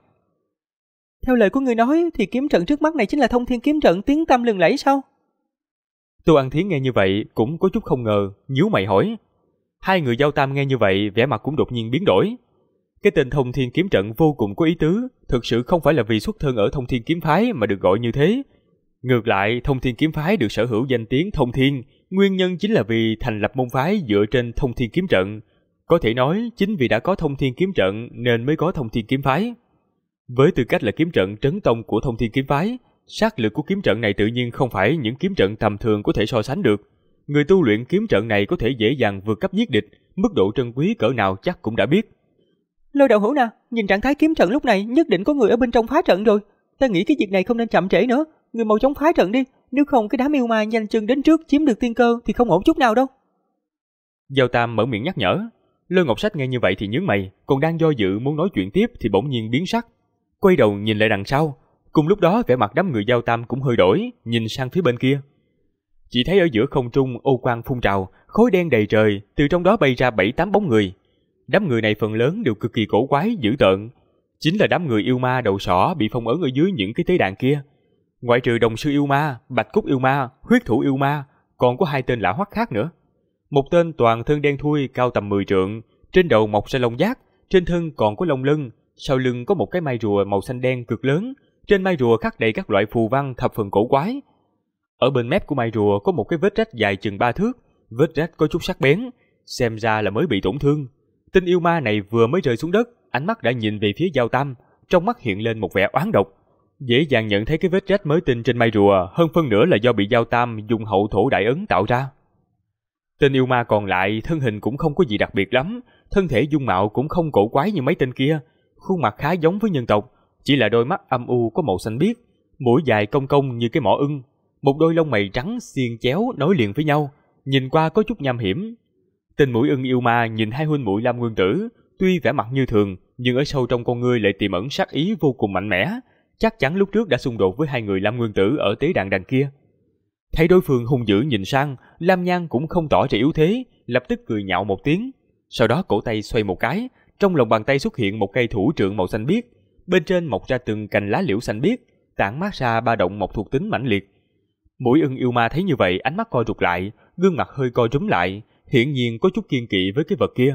Theo lời của ngươi nói thì kiếm trận trước mắt này chính là thông thiên kiếm trận tiếng tăm lừng lẫy sao? Tô An Thiến nghe như vậy cũng có chút không ngờ, nhíu mày hỏi. Hai người giao tam nghe như vậy, vẻ mặt cũng đột nhiên biến đổi. Cái tên thông thiên kiếm trận vô cùng có ý tứ, thực sự không phải là vì xuất thân ở thông thiên kiếm phái mà được gọi như thế. Ngược lại, thông thiên kiếm phái được sở hữu danh tiếng thông thiên, nguyên nhân chính là vì thành lập môn phái dựa trên thông thiên kiếm trận. Có thể nói, chính vì đã có thông thiên kiếm trận nên mới có thông thiên kiếm phái. Với tư cách là kiếm trận trấn tông của thông thiên kiếm phái, sát lực của kiếm trận này tự nhiên không phải những kiếm trận tầm thường có thể so sánh được. Người tu luyện kiếm trận này có thể dễ dàng vượt cấp giết địch, mức độ trân quý cỡ nào chắc cũng đã biết. Lôi Đạo Hữu nè, nhìn trạng thái kiếm trận lúc này nhất định có người ở bên trong phá trận rồi. Ta nghĩ cái việc này không nên chậm trễ nữa, người mau chóng phá trận đi, nếu không cái đám yêu ma nhanh chân đến trước chiếm được tiên cơ thì không ổn chút nào đâu. Giao Tam mở miệng nhắc nhở. Lôi Ngọc Sách nghe như vậy thì nhướng mày, còn đang do dự muốn nói chuyện tiếp thì bỗng nhiên biến sắc, quay đầu nhìn lại đằng sau. Cùng lúc đó vẻ mặt đám người Giao Tam cũng hơi đổi, nhìn sang phía bên kia. Chỉ thấy ở giữa không trung ô quang phun trào, khói đen đầy trời, từ trong đó bay ra 7-8 bóng người. Đám người này phần lớn đều cực kỳ cổ quái, dữ tợn, chính là đám người yêu ma đầu sỏ bị phong ấn ở dưới những cái tế đàn kia. Ngoại trừ Đồng Sư yêu ma, Bạch Cúc yêu ma, Huyết Thủ yêu ma, còn có 2 tên lạ hoắc khác nữa. Một tên toàn thân đen thui, cao tầm 10 trượng, trên đầu mọc ra lông giác, trên thân còn có lông lân, sau lưng có một cái mai rùa màu xanh đen cực lớn, trên mai rùa khắc đầy các loại phù văn thập phần cổ quái. Ở bên mép của mai rùa có một cái vết rách dài chừng 3 thước, vết rách có chút sắc bén, xem ra là mới bị tổn thương. Tên yêu ma này vừa mới rơi xuống đất, ánh mắt đã nhìn về phía Giao Tam, trong mắt hiện lên một vẻ oán độc. Dễ dàng nhận thấy cái vết rách mới tinh trên mai rùa, hơn phân nửa là do bị Giao Tam dùng hậu thổ đại ấn tạo ra. Tên yêu ma còn lại thân hình cũng không có gì đặc biệt lắm, thân thể dung mạo cũng không cổ quái như mấy tên kia, khuôn mặt khá giống với nhân tộc, chỉ là đôi mắt âm u có màu xanh biếc, mũi dài cong cong như cái mỏ ưng, một đôi lông mày trắng xiên chéo nối liền với nhau, nhìn qua có chút nham hiểm. Tên mũi ưng yêu ma nhìn hai huynh muội Lam Nguyên Tử, tuy vẻ mặt như thường, nhưng ở sâu trong con ngươi lại tiềm ẩn sát ý vô cùng mạnh mẽ, chắc chắn lúc trước đã xung đột với hai người Lam Nguyên Tử ở tế đàn đằng kia. Thấy đối phương hung dữ nhìn sang, Lam Nhan cũng không tỏ ra yếu thế, lập tức cười nhạo một tiếng, sau đó cổ tay xoay một cái, trong lòng bàn tay xuất hiện một cây thủ trượng màu xanh biếc, bên trên mọc ra từng cành lá liễu xanh biếc, tản mát ra ba động một thuộc tính mãnh liệt. Mũi ưng yêu ma thấy như vậy, ánh mắt co rụt lại, gương mặt hơi co rúm lại, hiển nhiên có chút kiêng kỵ với cái vật kia.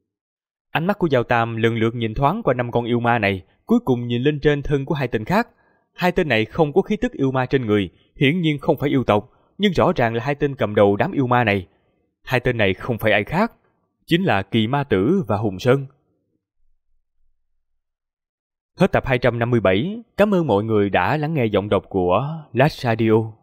Ánh mắt của Giao Tam lần lượt nhìn thoáng qua 5 con yêu ma này, cuối cùng nhìn lên trên thân của 2 tên khác. 2 tên này không có khí tức yêu ma trên người, hiển nhiên không phải yêu tộc, nhưng rõ ràng là 2 tên cầm đầu đám yêu ma này. 2 tên này không phải ai khác, chính là Kỳ Ma Tử và Hùng Sơn. Hết tập 257, cảm ơn mọi người đã lắng nghe giọng đọc của Last Radio.